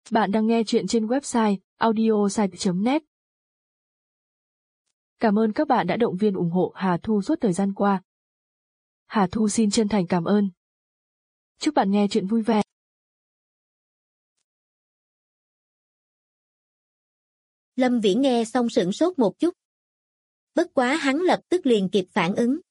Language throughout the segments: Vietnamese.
Bạn đang nghe chuyện trên website audiosite.net. Cảm ơn các bạn đã động viên ủng hộ Hà Thu suốt thời gian qua. Hà Thu xin chân thành cảm ơn. Chúc bạn nghe chuyện vui vẻ. Lâm Viễn nghe xong sửng sốt một chút. Bất quá hắn lập tức liền kịp phản ứng.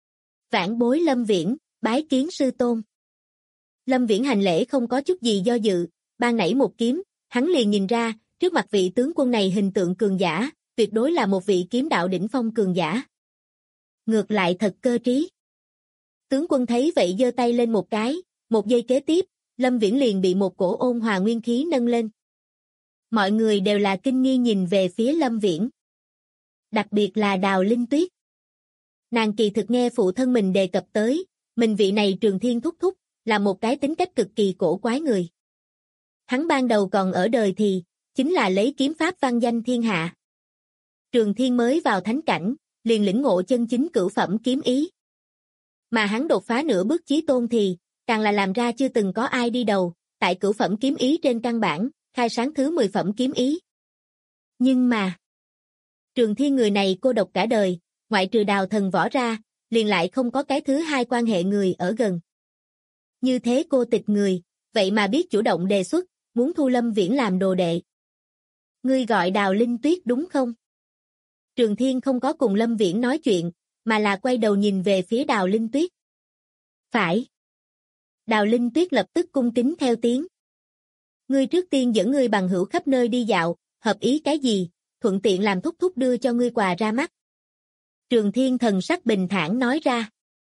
Vãn bối Lâm Viễn, bái kiến sư tôn. Lâm Viễn hành lễ không có chút gì do dự, ban nảy một kiếm, hắn liền nhìn ra, trước mặt vị tướng quân này hình tượng cường giả, tuyệt đối là một vị kiếm đạo đỉnh phong cường giả. Ngược lại thật cơ trí. Tướng quân thấy vậy giơ tay lên một cái, một giây kế tiếp, Lâm Viễn liền bị một cổ ôn hòa nguyên khí nâng lên. Mọi người đều là kinh nghi nhìn về phía Lâm Viễn. Đặc biệt là Đào Linh Tuyết. Nàng kỳ thực nghe phụ thân mình đề cập tới, mình vị này Trường Thiên thúc thúc, là một cái tính cách cực kỳ cổ quái người. Hắn ban đầu còn ở đời thì, chính là lấy kiếm pháp vang danh thiên hạ. Trường Thiên mới vào thánh cảnh, liền lĩnh ngộ chân chính cửu phẩm kiếm ý. Mà hắn đột phá nửa bước chí tôn thì, càng là làm ra chưa từng có ai đi đầu, tại cửu phẩm kiếm ý trên căn bản, khai sáng thứ 10 phẩm kiếm ý. Nhưng mà, Trường Thiên người này cô độc cả đời, ngoại trừ Đào thần võ ra, liền lại không có cái thứ hai quan hệ người ở gần. Như thế cô tịch người, vậy mà biết chủ động đề xuất, muốn thu Lâm Viễn làm đồ đệ. Ngươi gọi Đào Linh Tuyết đúng không? Trường Thiên không có cùng Lâm Viễn nói chuyện, mà là quay đầu nhìn về phía Đào Linh Tuyết. Phải. Đào Linh Tuyết lập tức cung kính theo tiếng. Ngươi trước tiên dẫn ngươi bằng hữu khắp nơi đi dạo, hợp ý cái gì, thuận tiện làm thúc thúc đưa cho ngươi quà ra mắt. Trường Thiên thần sắc bình thản nói ra.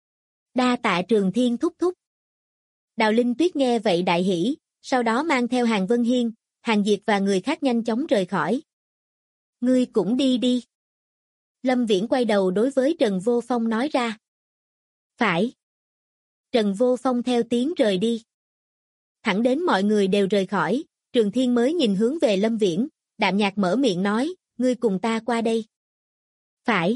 Đa tạ Trường Thiên thúc thúc. Đào Linh Tuyết nghe vậy đại hỉ, sau đó mang theo Hàng Vân Hiên, Hàng Diệt và người khác nhanh chóng rời khỏi. Ngươi cũng đi đi. Lâm Viễn quay đầu đối với Trần Vô Phong nói ra. Phải. Trần Vô Phong theo tiếng rời đi. Thẳng đến mọi người đều rời khỏi, Trường Thiên mới nhìn hướng về Lâm Viễn, đạm nhạt mở miệng nói, ngươi cùng ta qua đây. Phải.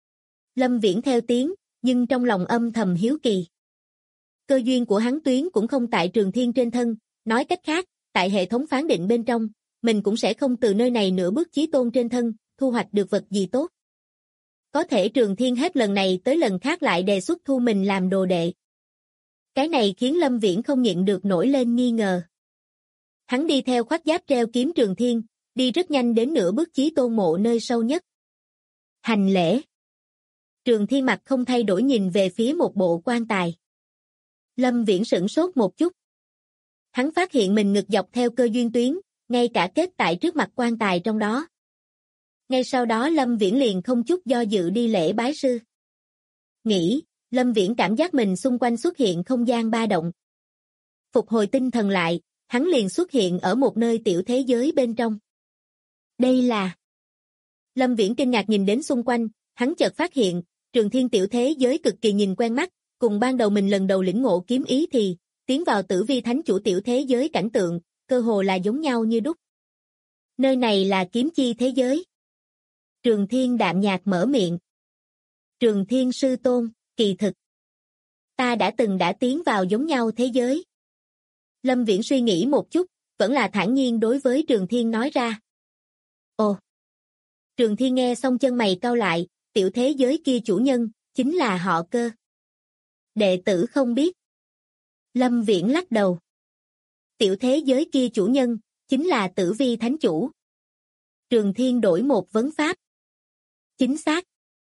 Lâm Viễn theo tiếng, nhưng trong lòng âm thầm hiếu kỳ. Cơ duyên của hắn tuyến cũng không tại Trường Thiên trên thân, nói cách khác, tại hệ thống phán định bên trong, mình cũng sẽ không từ nơi này nửa bước chí tôn trên thân, thu hoạch được vật gì tốt. Có thể Trường Thiên hết lần này tới lần khác lại đề xuất thu mình làm đồ đệ. Cái này khiến Lâm Viễn không nhịn được nổi lên nghi ngờ. Hắn đi theo khoác giáp treo kiếm Trường Thiên, đi rất nhanh đến nửa bước chí tôn mộ nơi sâu nhất. Hành lễ. Trường Thiên mặt không thay đổi nhìn về phía một bộ quan tài. Lâm Viễn sửng sốt một chút. Hắn phát hiện mình ngực dọc theo cơ duyên tuyến, ngay cả kết tại trước mặt quan tài trong đó. Ngay sau đó Lâm Viễn liền không chút do dự đi lễ bái sư. Nghĩ, Lâm Viễn cảm giác mình xung quanh xuất hiện không gian ba động. Phục hồi tinh thần lại, hắn liền xuất hiện ở một nơi tiểu thế giới bên trong. Đây là... Lâm Viễn kinh ngạc nhìn đến xung quanh, hắn chợt phát hiện, Trường Thiên tiểu thế giới cực kỳ nhìn quen mắt, cùng ban đầu mình lần đầu lĩnh ngộ kiếm ý thì, tiến vào Tử Vi Thánh Chủ tiểu thế giới cảnh tượng, cơ hồ là giống nhau như đúc. Nơi này là kiếm chi thế giới. Trường Thiên đạm nhạt mở miệng. Trường Thiên sư tôn, kỳ thực. Ta đã từng tiến vào giống nhau thế giới. Lâm Viễn suy nghĩ một chút, vẫn là thản nhiên đối với Trường Thiên nói ra. Ồ! Trường Thiên nghe xong chân mày cau lại, tiểu thế giới kia chủ nhân, chính là họ Cơ. Đệ tử không biết. Lâm Viễn lắc đầu. Tiểu thế giới kia chủ nhân, chính là Tử Vi Thánh Chủ. Trường Thiên đổi một vấn pháp. Chính xác.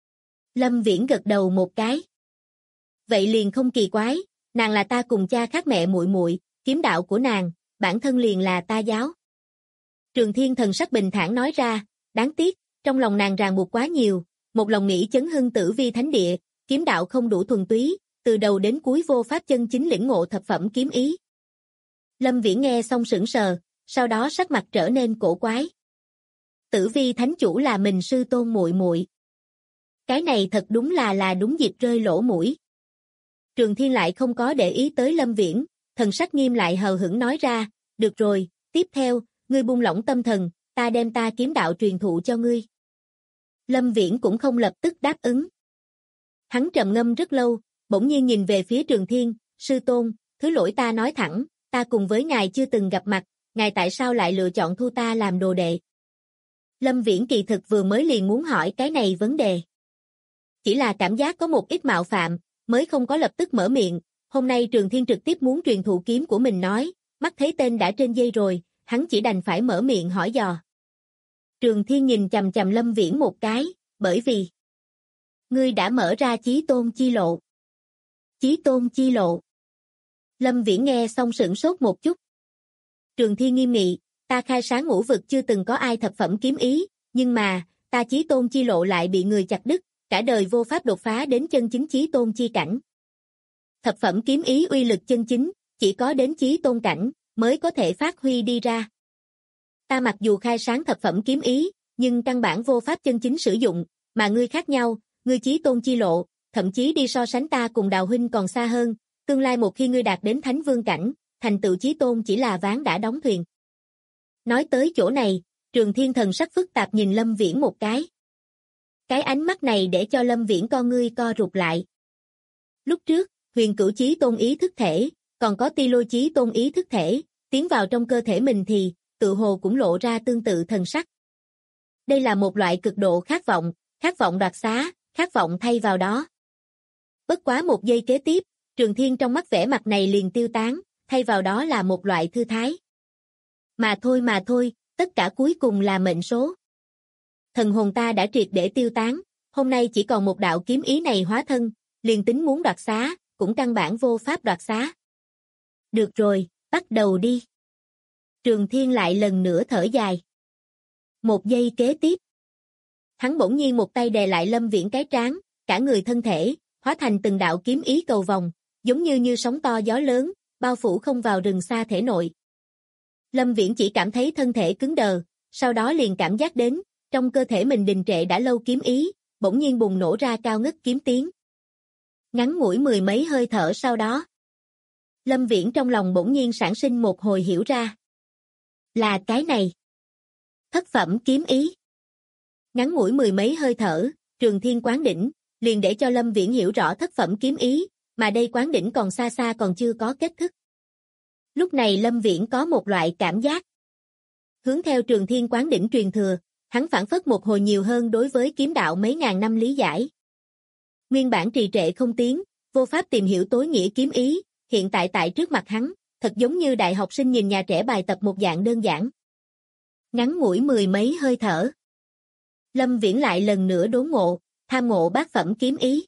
Lâm Viễn gật đầu một cái. Vậy liền không kỳ quái, nàng là ta cùng cha khác mẹ muội muội, kiếm đạo của nàng, bản thân liền là ta giáo. Trường Thiên thần sắc bình thản nói ra, đáng tiếc, trong lòng nàng ràng buộc quá nhiều, một lòng nghĩ chấn hưng Tử Vi Thánh Địa, kiếm đạo không đủ thuần túy, từ đầu đến cuối vô pháp chân chính lĩnh ngộ thập phẩm kiếm ý. Lâm Viễn nghe xong sững sờ, sau đó sắc mặt trở nên cổ quái. Tử Vi Thánh Chủ là mình sư tôn muội muội. Cái này thật đúng là đúng dịp rơi lỗ mũi. Trường Thiên lại không có để ý tới Lâm Viễn, thần sắc nghiêm lại hờ hững nói ra, được rồi, tiếp theo, ngươi buông lỏng tâm thần, ta đem ta kiếm đạo truyền thụ cho ngươi. Lâm Viễn cũng không lập tức đáp ứng. Hắn trầm ngâm rất lâu, bỗng nhiên nhìn về phía Trường Thiên, sư tôn, thứ lỗi ta nói thẳng, ta cùng với ngài chưa từng gặp mặt, ngài tại sao lại lựa chọn thu ta làm đồ đệ? Lâm Viễn kỳ thực vừa mới liền muốn hỏi cái này vấn đề. Chỉ là cảm giác có một ít mạo phạm, mới không có lập tức mở miệng, hôm nay Trường Thiên trực tiếp muốn truyền thụ kiếm của mình nói, mắt thấy tên đã trên dây rồi, hắn chỉ đành phải mở miệng hỏi dò. Trường Thiên nhìn chằm chằm Lâm Viễn một cái, bởi vì ngươi đã mở ra chí tôn chi lộ. Chí tôn chi lộ. Lâm Viễn nghe xong sửng sốt một chút. Trường Thiên nghiêm nghị, ta khai sáng ngũ vực chưa từng có ai thập phẩm kiếm ý, nhưng mà, ta chí tôn chi lộ lại bị người chặt đứt, cả đời vô pháp đột phá đến chân chính chí tôn chi cảnh. Thập phẩm kiếm ý uy lực chân chính, chỉ có đến chí tôn cảnh, mới có thể phát huy đi ra. Ta mặc dù khai sáng thập phẩm kiếm ý, nhưng căn bản vô pháp chân chính sử dụng, mà ngươi khác nhau, ngươi chí tôn chi lộ, thậm chí đi so sánh ta cùng Đào huynh còn xa hơn, tương lai một khi ngươi đạt đến thánh vương cảnh, thành tựu chí tôn chỉ là ván đã đóng thuyền. Nói tới chỗ này, Trường Thiên thần sắc phức tạp nhìn Lâm Viễn một cái. Cái ánh mắt này để cho Lâm Viễn con ngươi co rụt lại. Lúc trước, huyền cửu chí tôn ý thức thể, còn có ti lôi chí tôn ý thức thể, tiến vào trong cơ thể mình thì, tự hồ cũng lộ ra tương tự thần sắc. Đây là một loại cực độ khát vọng đoạt xá, khát vọng thay vào đó. Bất quá một giây kế tiếp, Trường Thiên trong mắt vẻ mặt này liền tiêu tán, thay vào đó là một loại thư thái. Mà thôi, tất cả cuối cùng là mệnh số. Thần hồn ta đã triệt để tiêu tán, hôm nay chỉ còn một đạo kiếm ý này hóa thân, liền tính muốn đoạt xá, cũng căn bản vô pháp đoạt xá. Được rồi, bắt đầu đi. Trường Thiên lại lần nữa thở dài. Một giây kế tiếp. Hắn bỗng nhiên một tay đè lại Lâm Viễn cái trán, cả người thân thể, hóa thành từng đạo kiếm ý cầu vòng, giống như sóng to gió lớn, bao phủ không vào rừng xa thể nội. Lâm Viễn chỉ cảm thấy thân thể cứng đờ, sau đó liền cảm giác đến, trong cơ thể mình đình trệ đã lâu kiếm ý, bỗng nhiên bùng nổ ra cao ngất kiếm tiếng. Ngắn ngủi mười mấy hơi thở sau đó. Lâm Viễn trong lòng bỗng nhiên sản sinh một hồi hiểu ra. Là cái này. Thất phẩm kiếm ý. Ngắn ngủi mười mấy hơi thở, Trường Thiên quán đỉnh, liền để cho Lâm Viễn hiểu rõ thất phẩm kiếm ý, mà đây quán đỉnh còn xa xa còn chưa có kết thúc. Lúc này Lâm Viễn có một loại cảm giác. Hướng theo Trường Thiên quán đỉnh truyền thừa, hắn phản phất một hồi nhiều hơn đối với kiếm đạo mấy ngàn năm lý giải. Nguyên bản trì trệ không tiến, vô pháp tìm hiểu tối nghĩa kiếm ý, hiện tại tại trước mặt hắn, thật giống như đại học sinh nhìn nhà trẻ bài tập một dạng đơn giản. Ngắn ngủi mười mấy hơi thở. Lâm Viễn lại lần nữa đốn ngộ, tham ngộ bát phẩm kiếm ý.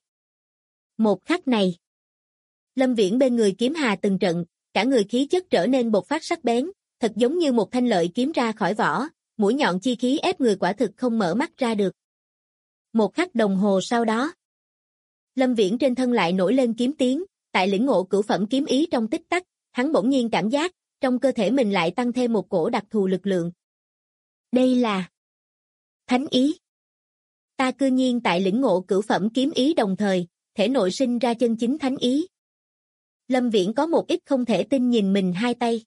Một khắc này, Lâm Viễn bên người kiếm hà từng trận, cả người khí chất trở nên bộc phát sắc bén, thật giống như một thanh lợi kiếm ra khỏi vỏ, mũi nhọn chi khí ép người quả thực không mở mắt ra được. Một khắc đồng hồ sau đó, Lâm Viễn trên thân lại nổi lên kiếm tiếng, tại lĩnh ngộ cửu phẩm kiếm ý trong tích tắc, hắn bỗng nhiên cảm giác, trong cơ thể mình lại tăng thêm một cổ đặc thù lực lượng. Đây là thánh ý. Ta cư nhiên tại lĩnh ngộ cửu phẩm kiếm ý đồng thời, thể nội sinh ra chân chính thánh ý. Lâm Viễn có một ít không thể tin nhìn mình hai tay.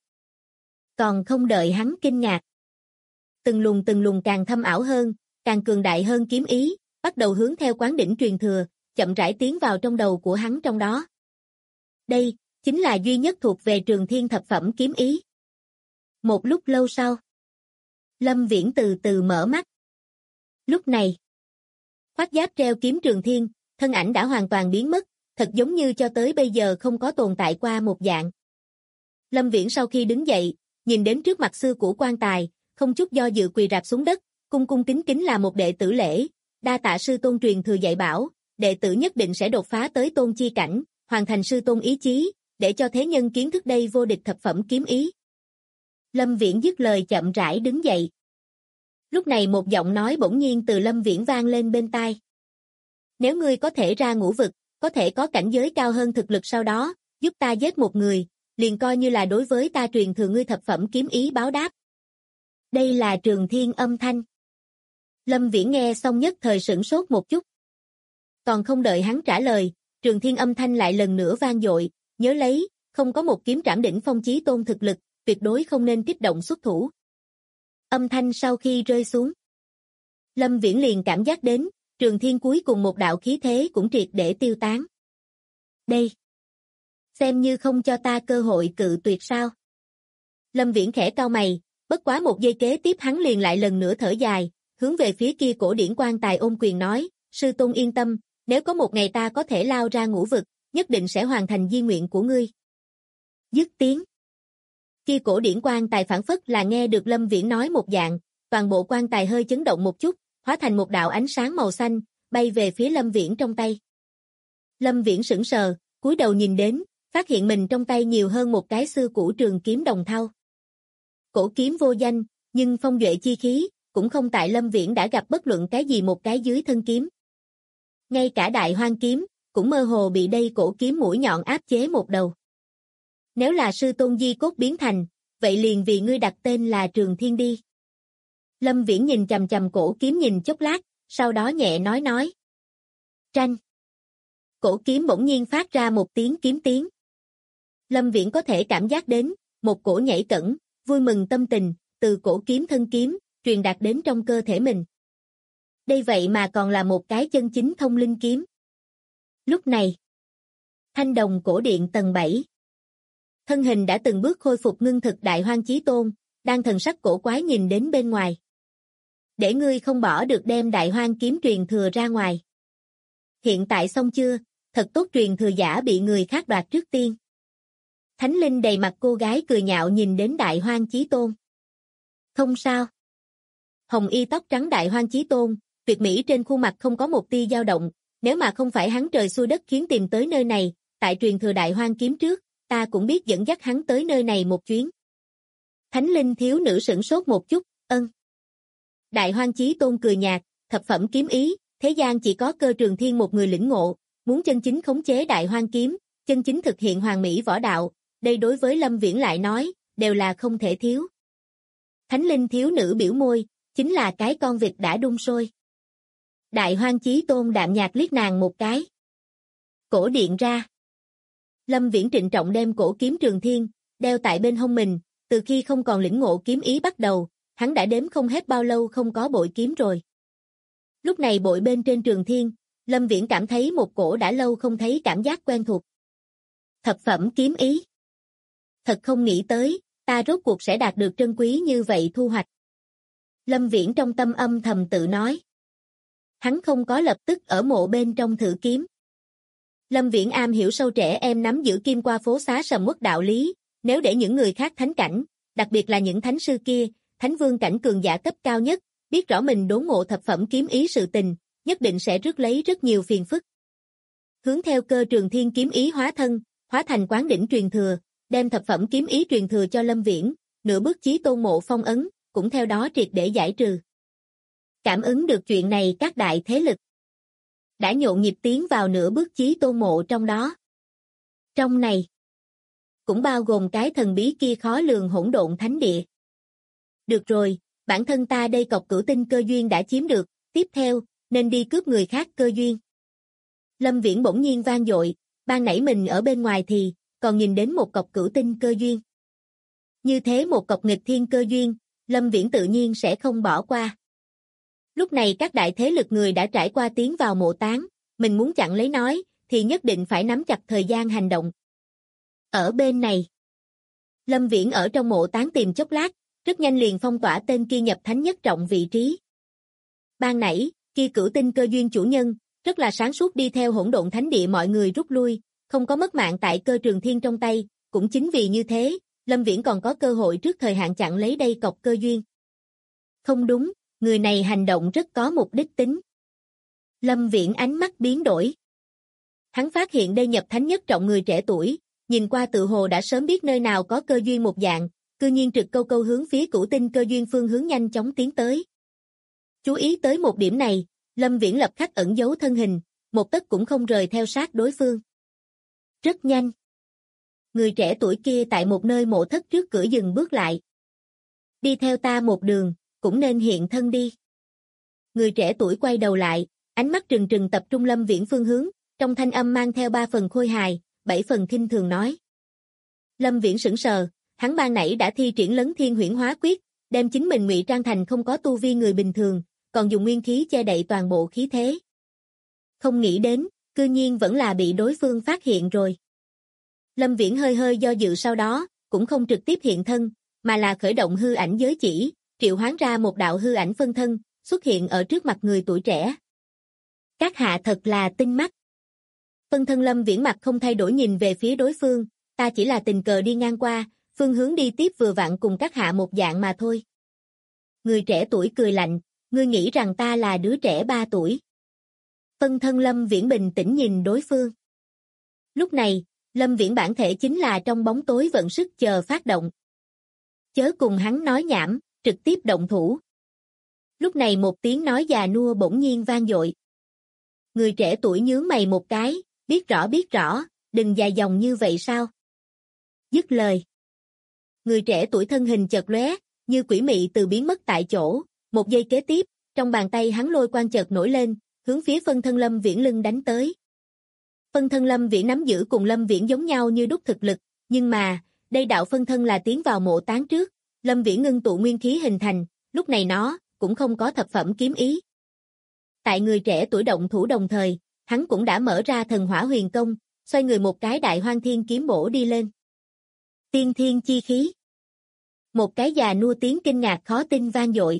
Còn không đợi hắn kinh ngạc. Từng luồng càng thâm ảo hơn, càng cường đại hơn kiếm ý, bắt đầu hướng theo quán đỉnh truyền thừa, chậm rãi tiến vào trong đầu của hắn trong đó. Đây, chính là duy nhất thuộc về Trường Thiên thập phẩm kiếm ý. Một lúc lâu sau, Lâm Viễn từ từ mở mắt. Lúc này, khoác giáp treo kiếm Trường Thiên, thân ảnh đã hoàn toàn biến mất, thật giống như cho tới bây giờ không có tồn tại qua một dạng. Lâm Viễn sau khi đứng dậy, nhìn đến trước mặt sư của quan tài, không chút do dự quỳ rạp xuống đất, cung cung kính kính là một đệ tử lễ, đa tạ sư tôn truyền thừa dạy bảo, đệ tử nhất định sẽ đột phá tới tôn chi cảnh, hoàn thành sư tôn ý chí, để cho thế nhân kiến thức đây vô địch thập phẩm kiếm ý. Lâm Viễn dứt lời chậm rãi đứng dậy. Lúc này một giọng nói bỗng nhiên từ Lâm Viễn vang lên bên tai. Nếu ngươi có thể ra ngũ vực, có thể có cảnh giới cao hơn thực lực sau đó, giúp ta giết một người, liền coi như là đối với ta truyền thừa ngươi thập phẩm kiếm ý báo đáp. Đây là Trường Thiên âm thanh. Lâm Viễn nghe xong nhất thời sửng sốt một chút. Còn không đợi hắn trả lời, Trường Thiên âm thanh lại lần nữa vang dội, nhớ lấy, không có một kiếm trảm đỉnh phong chí tôn thực lực, tuyệt đối không nên kích động xuất thủ. Âm thanh sau khi rơi xuống, Lâm Viễn liền cảm giác đến, Trường Thiên cuối cùng một đạo khí thế cũng triệt để tiêu tán. Đây, xem như không cho ta cơ hội cự tuyệt sao? Lâm Viễn khẽ cau mày, bất quá một giây kế tiếp hắn liền lại lần nữa thở dài, hướng về phía kia cổ điển quan tài ôm quyền nói, sư tôn yên tâm, nếu có một ngày ta có thể lao ra ngũ vực, nhất định sẽ hoàn thành di nguyện của ngươi. Dứt tiếng. Kia cổ điển quan tài phảng phất là nghe được Lâm Viễn nói một dạng, toàn bộ quan tài hơi chấn động một chút, hóa thành một đạo ánh sáng màu xanh, bay về phía Lâm Viễn trong tay. Lâm Viễn sững sờ, cúi đầu nhìn đến, phát hiện mình trong tay nhiều hơn một cái xưa cũ trường kiếm đồng thau. Cổ kiếm vô danh, nhưng phong duệ chi khí, cũng không tại Lâm Viễn đã gặp bất luận cái gì một cái dưới thân kiếm. Ngay cả đại hoang kiếm, cũng mơ hồ bị đây cổ kiếm mũi nhọn áp chế một đầu. Nếu là sư tôn di cốt biến thành, vậy liền vì ngươi đặt tên là Trường Thiên đi. Lâm Viễn nhìn chằm chằm cổ kiếm nhìn chốc lát, sau đó nhẹ nói. Tranh. Cổ kiếm bỗng nhiên phát ra một tiếng kiếm tiếng. Lâm Viễn có thể cảm giác đến, một cổ nhảy cẫng, vui mừng tâm tình, từ cổ kiếm thân kiếm, truyền đạt đến trong cơ thể mình. Đây vậy mà còn là một cái chân chính thông linh kiếm. Lúc này, Thanh Đồng cổ điện tầng 7. Thân hình đã từng bước khôi phục ngưng thực Đại Hoang Chí Tôn, đang thần sắc cổ quái nhìn đến bên ngoài. Để ngươi không bỏ được đem Đại Hoang kiếm truyền thừa ra ngoài. Hiện tại xong chưa, thật tốt truyền thừa giả bị người khác đoạt trước tiên. Thánh Linh đầy mặt cô gái cười nhạo nhìn đến Đại Hoang Chí Tôn. Không sao. Hồng y tóc trắng Đại Hoang Chí Tôn, tuyệt mỹ trên khuôn mặt không có một tia dao động, nếu mà không phải hắn trời xui đất khiến tìm tới nơi này, tại truyền thừa Đại Hoang kiếm trước, ta cũng biết dẫn dắt hắn tới nơi này một chuyến. Thánh Linh thiếu nữ sửng sốt một chút, ân. Đại Hoang Chí Tôn cười nhạt, thập phẩm kiếm ý, thế gian chỉ có Cơ Trường Thiên một người lĩnh ngộ, muốn chân chính khống chế Đại Hoang kiếm, chân chính thực hiện hoàn mỹ võ đạo, đây đối với Lâm Viễn lại nói, đều là không thể thiếu. Thánh Linh thiếu nữ biểu môi, chính là cái con vịt đã đun sôi. Đại Hoang Chí Tôn đạm nhạt liếc nàng một cái. Cổ điện ra. Lâm Viễn trịnh trọng đem cổ kiếm Trường Thiên, đeo tại bên hông mình, từ khi không còn lĩnh ngộ kiếm ý bắt đầu, hắn đã đếm không hết bao lâu không có bội kiếm rồi. Lúc này bội bên trên Trường Thiên, Lâm Viễn cảm thấy một cổ đã lâu không thấy cảm giác quen thuộc. Thập phẩm kiếm ý. Thật không nghĩ tới, ta rốt cuộc sẽ đạt được trân quý như vậy thu hoạch. Lâm Viễn trong tâm âm thầm tự nói. Hắn không có lập tức ở mộ bên trong thử kiếm. Lâm Viễn am hiểu sâu trẻ em nắm giữ kim qua phố xá sầm uất đạo lý, nếu để những người khác thánh cảnh, đặc biệt là những thánh sư kia, thánh vương cảnh cường giả cấp cao nhất, biết rõ mình đốn ngộ thập phẩm kiếm ý sự tình, nhất định sẽ rước lấy rất nhiều phiền phức. Hướng theo Cơ Trường Thiên kiếm ý hóa thân, hóa thành quán đỉnh truyền thừa, đem thập phẩm kiếm ý truyền thừa cho Lâm Viễn, nửa bước chí tôn mộ phong ấn, cũng theo đó triệt để giải trừ. Cảm ứng được chuyện này các đại thế lực đã nhộn nhịp tiến vào nửa bước chí tôn mộ trong đó. Trong này, cũng bao gồm cái thần bí kia khó lường hỗn độn thánh địa. Được rồi, bản thân ta đây cọc cửu tinh cơ duyên đã chiếm được, tiếp theo, nên đi cướp người khác cơ duyên. Lâm Viễn bỗng nhiên vang dội, ban nãy mình ở bên ngoài thì, còn nhìn đến một cọc cửu tinh cơ duyên. Như thế một cọc nghịch thiên cơ duyên, Lâm Viễn tự nhiên sẽ không bỏ qua. Lúc này các đại thế lực người đã trải qua tiến vào mộ táng, mình muốn chặn lấy nói, thì nhất định phải nắm chặt thời gian hành động. Ở bên này, Lâm Viễn ở trong mộ táng tìm chốc lát, rất nhanh liền phong tỏa tên kia nhập thánh nhất trọng vị trí. Ban nãy, kia cửu tinh cơ duyên chủ nhân, rất là sáng suốt đi theo hỗn độn thánh địa mọi người rút lui, không có mất mạng tại Cơ Trường Thiên trong tay, cũng chính vì như thế, Lâm Viễn còn có cơ hội trước thời hạn chặn lấy đây cọc cơ duyên. Không đúng, người này hành động rất có mục đích tính. Lâm Viễn ánh mắt biến đổi. Hắn phát hiện đây nhập thánh nhất trọng người trẻ tuổi, nhìn qua tự hồ đã sớm biết nơi nào có cơ duyên một dạng, cư nhiên trực câu câu hướng phía cửu tinh cơ duyên phương hướng nhanh chóng tiến tới. Chú ý tới một điểm này, Lâm Viễn lập khắc ẩn giấu thân hình, một tấc cũng không rời theo sát đối phương. Rất nhanh. Người trẻ tuổi kia tại một nơi mộ thất trước cửa dừng bước lại. Đi theo ta một đường, cũng nên hiện thân đi. Người trẻ tuổi quay đầu lại, ánh mắt trừng trừng tập trung Lâm Viễn phương hướng, trong thanh âm mang theo 3 phần khôi hài, 7 phần khinh thường nói. Lâm Viễn sững sờ, hắn ban nãy đã thi triển Lấn Thiên Huyễn Hóa Quyết, đem chính mình ngụy trang thành không có tu vi người bình thường, còn dùng nguyên khí che đậy toàn bộ khí thế. Không nghĩ đến, cư nhiên vẫn là bị đối phương phát hiện rồi. Lâm Viễn hơi hơi do dự sau đó, cũng không trực tiếp hiện thân, mà là khởi động hư ảnh giới chỉ, triệu hoán ra một đạo hư ảnh phân thân, xuất hiện ở trước mặt người tuổi trẻ. Các hạ thật là tinh mắt. Phân thân Lâm Viễn mặt không thay đổi nhìn về phía đối phương, ta chỉ là tình cờ đi ngang qua, phương hướng đi tiếp vừa vặn cùng các hạ một dạng mà thôi. Người trẻ tuổi cười lạnh, ngươi nghĩ rằng ta là đứa trẻ 3 tuổi. Phân thân Lâm Viễn bình tĩnh nhìn đối phương. Lúc này, Lâm Viễn bản thể chính là trong bóng tối vận sức chờ phát động. Chớ cùng hắn nói nhảm, trực tiếp động thủ. Lúc này một tiếng nói già nua bỗng nhiên vang dội. Người trẻ tuổi nhướng mày một cái, biết rõ, đừng dài dòng như vậy sao? Dứt lời. Người trẻ tuổi thân hình chợt lóe, như quỷ mị từ biến mất tại chỗ, một giây kế tiếp, trong bàn tay hắn lôi quang chợt nổi lên, hướng phía phân thân Lâm Viễn lưng đánh tới. Phân thân Lâm Viễn nắm giữ cùng Lâm Viễn giống nhau như đúc thực lực, nhưng mà, đây đạo phân thân là tiến vào mộ táng trước, Lâm Viễn ngưng tụ nguyên khí hình thành, lúc này nó cũng không có thập phẩm kiếm ý. Tại người trẻ tuổi động thủ đồng thời, hắn cũng đã mở ra thần hỏa huyền công, xoay người một cái đại hoang thiên kiếm bổ đi lên. Tiên thiên chi khí. Một cái già nua tiếng kinh ngạc khó tin vang dội.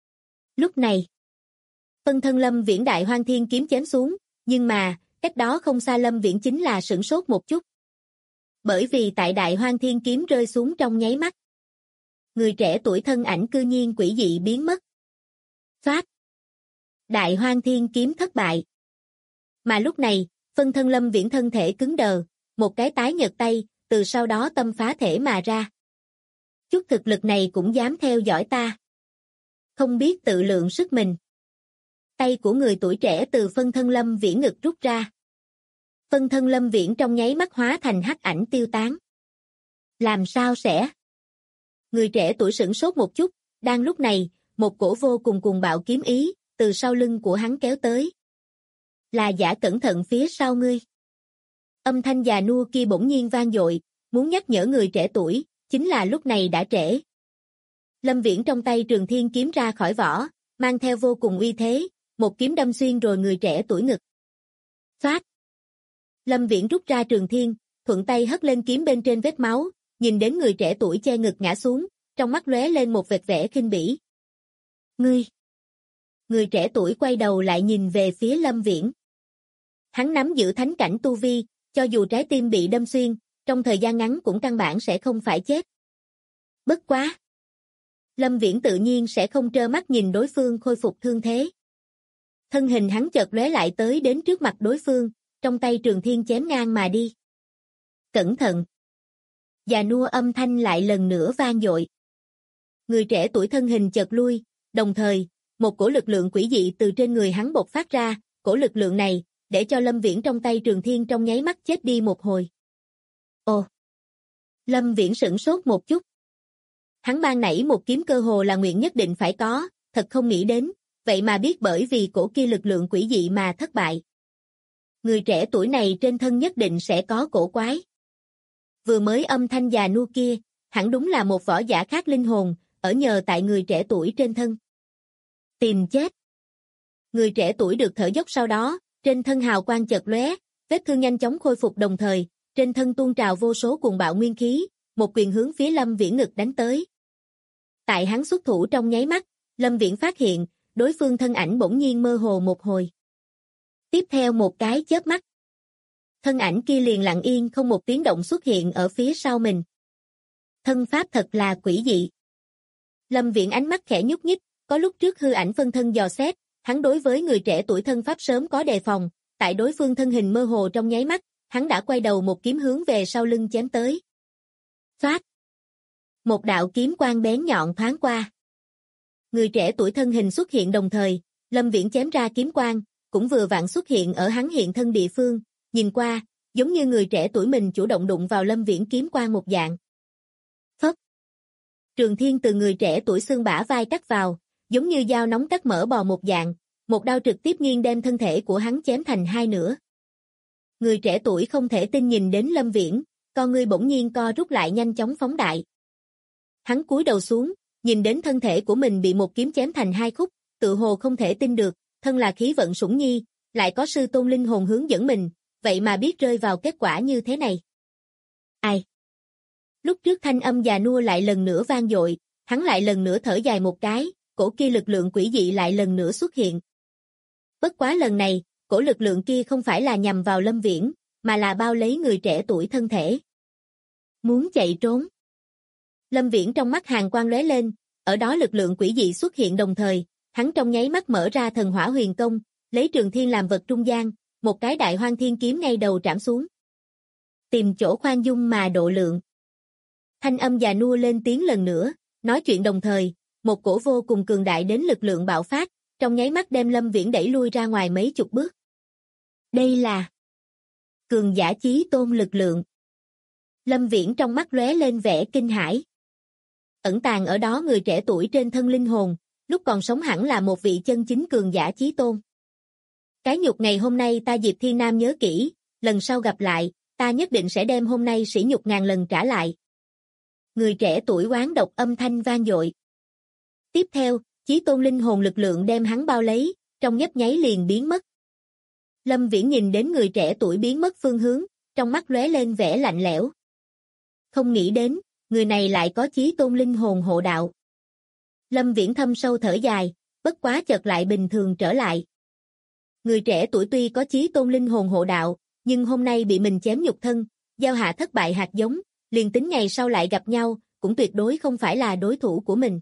Lúc này, phân thân Lâm Viễn đại hoang thiên kiếm chém xuống, nhưng mà, cách đó không xa Lâm Viễn chính là sửng sốt một chút. Bởi vì tại đại hoang thiên kiếm rơi xuống trong nháy mắt. Người trẻ tuổi thân ảnh cư nhiên quỷ dị biến mất. Phát. Đại hoang thiên kiếm thất bại. Mà lúc này, phân thân Lâm Viễn thân thể cứng đờ, một cái tái nhợt tay, từ sau đó tâm phá thể mà ra. Chút thực lực này cũng dám theo dõi ta. Không biết tự lượng sức mình. Tay của người tuổi trẻ từ phân thân Lâm Viễn ngực rút ra. Phân thân Lâm Viễn trong nháy mắt hóa thành hắc ảnh tiêu tán. Làm sao sẽ? Người trẻ tuổi sửng sốt một chút, đang lúc này, một cổ vô cùng cuồng bạo kiếm ý, từ sau lưng của hắn kéo tới. Là giả cẩn thận phía sau ngươi. Âm thanh già nua kia bỗng nhiên vang dội, muốn nhắc nhở người trẻ tuổi, chính là lúc này đã trễ. Lâm Viễn trong tay Trường Thiên kiếm ra khỏi vỏ, mang theo vô cùng uy thế, một kiếm đâm xuyên rồi người trẻ tuổi ngực. Phát. Lâm Viễn rút ra Trường Thiên, thuận tay hất lên kiếm bên trên vết máu, nhìn đến người trẻ tuổi che ngực ngã xuống, trong mắt lóe lên một vệt vẻ khinh bỉ. Ngươi. Người trẻ tuổi quay đầu lại nhìn về phía Lâm Viễn. Hắn nắm giữ thánh cảnh tu vi, cho dù trái tim bị đâm xuyên, trong thời gian ngắn cũng căn bản sẽ không phải chết. Bất quá. Lâm Viễn tự nhiên sẽ không trơ mắt nhìn đối phương khôi phục thương thế. Thân hình hắn chợt lóe lại tới đến trước mặt đối phương, trong tay Trường Thiên chém ngang mà đi. Cẩn thận. Già nua âm thanh lại lần nữa vang dội. Người trẻ tuổi thân hình chợt lui, đồng thời, một cổ lực lượng quỷ dị từ trên người hắn bộc phát ra, cổ lực lượng này, để cho Lâm Viễn trong tay Trường Thiên trong nháy mắt chết đi một hồi. Ồ! Lâm Viễn sửng sốt một chút. Hắn ban nãy một kiếm cơ hồ là nguyện nhất định phải có, thật không nghĩ đến, vậy mà biết bởi vì cổ kia lực lượng quỷ dị mà thất bại. Người trẻ tuổi này trên thân nhất định sẽ có cổ quái. Vừa mới âm thanh già nua kia, hẳn đúng là một võ giả khác linh hồn, ở nhờ tại người trẻ tuổi trên thân. Tìm chết. Người trẻ tuổi được thở dốc sau đó, trên thân hào quang chợt lóe, vết thương nhanh chóng khôi phục đồng thời, trên thân tuôn trào vô số cuồng bạo nguyên khí, một quyền hướng phía Lâm Viễn ngực đánh tới. Tại hắn xuất thủ trong nháy mắt, Lâm Viễn phát hiện, đối phương thân ảnh bỗng nhiên mơ hồ một hồi. Tiếp theo một cái chớp mắt, thân ảnh kia liền lặng yên không một tiếng động xuất hiện ở phía sau mình. Thân pháp thật là quỷ dị. Lâm Viễn ánh mắt khẽ nhúc nhích, có lúc trước hư ảnh phân thân dò xét, hắn đối với người trẻ tuổi thân pháp sớm có đề phòng, tại đối phương thân hình mơ hồ trong nháy mắt, hắn đã quay đầu một kiếm hướng về sau lưng chém tới. Phát. Một đạo kiếm quang bén nhọn thoáng qua. Người trẻ tuổi thân hình xuất hiện đồng thời, Lâm Viễn chém ra kiếm quang, cũng vừa vặn xuất hiện ở hắn hiện thân địa phương, nhìn qua, giống như người trẻ tuổi mình chủ động đụng vào Lâm Viễn kiếm quang một dạng. Phất. Trường Thiên từ người trẻ tuổi xương bả vai cắt vào, giống như dao nóng cắt mỡ bò một dạng, một đao trực tiếp nghiêng đem thân thể của hắn chém thành hai nửa. Người trẻ tuổi không thể tin nhìn đến Lâm Viễn, con ngươi bỗng nhiên co rút lại nhanh chóng phóng đại. Hắn cúi đầu xuống, nhìn đến thân thể của mình bị một kiếm chém thành hai khúc, tự hồ không thể tin được, thân là khí vận sủng nhi, lại có sư tôn linh hồn hướng dẫn mình, vậy mà biết rơi vào kết quả như thế này. Ai? Lúc trước thanh âm già nua lại lần nữa vang dội, hắn lại lần nữa thở dài một cái, cổ kia lực lượng quỷ dị lại lần nữa xuất hiện. Bất quá lần này, cổ lực lượng kia không phải là nhằm vào Lâm Viễn, mà là bao lấy người trẻ tuổi thân thể. Muốn chạy trốn. Lâm Viễn trong mắt hàn quang lóe lên, ở đó lực lượng quỷ dị xuất hiện đồng thời, hắn trong nháy mắt mở ra thần hỏa huyền công, lấy Trường Thiên làm vật trung gian, một cái đại hoang thiên kiếm ngay đầu trảm xuống. Tìm chỗ khoan dung mà độ lượng. Thanh âm già nua lên tiếng lần nữa, nói chuyện đồng thời, một cổ vô cùng cường đại đến lực lượng bạo phát, trong nháy mắt đem Lâm Viễn đẩy lui ra ngoài mấy chục bước. Đây là cường giả chí tôn lực lượng. Lâm Viễn trong mắt lóe lên vẻ kinh hãi. Ẩn tàng ở đó người trẻ tuổi trên thân linh hồn, lúc còn sống hẳn là một vị chân chính cường giả chí tôn. Cái nhục ngày hôm nay ta Diệp Thiên Nam nhớ kỹ, lần sau gặp lại, ta nhất định sẽ đem hôm nay sỉ nhục ngàn lần trả lại. Người trẻ tuổi oán độc âm thanh vang dội. Tiếp theo, chí tôn linh hồn lực lượng đem hắn bao lấy, trong nhấp nháy liền biến mất. Lâm Viễn nhìn đến người trẻ tuổi biến mất phương hướng, trong mắt lóe lên vẻ lạnh lẽo. Không nghĩ đến, người này lại có chí tôn linh hồn hộ đạo. Lâm Viễn thâm sâu thở dài, bất quá chợt lại bình thường trở lại. Người trẻ tuổi tuy có chí tôn linh hồn hộ đạo, nhưng hôm nay bị mình chém nhục thân, giao hạ thất bại hạt giống, liền tính ngày sau lại gặp nhau, cũng tuyệt đối không phải là đối thủ của mình.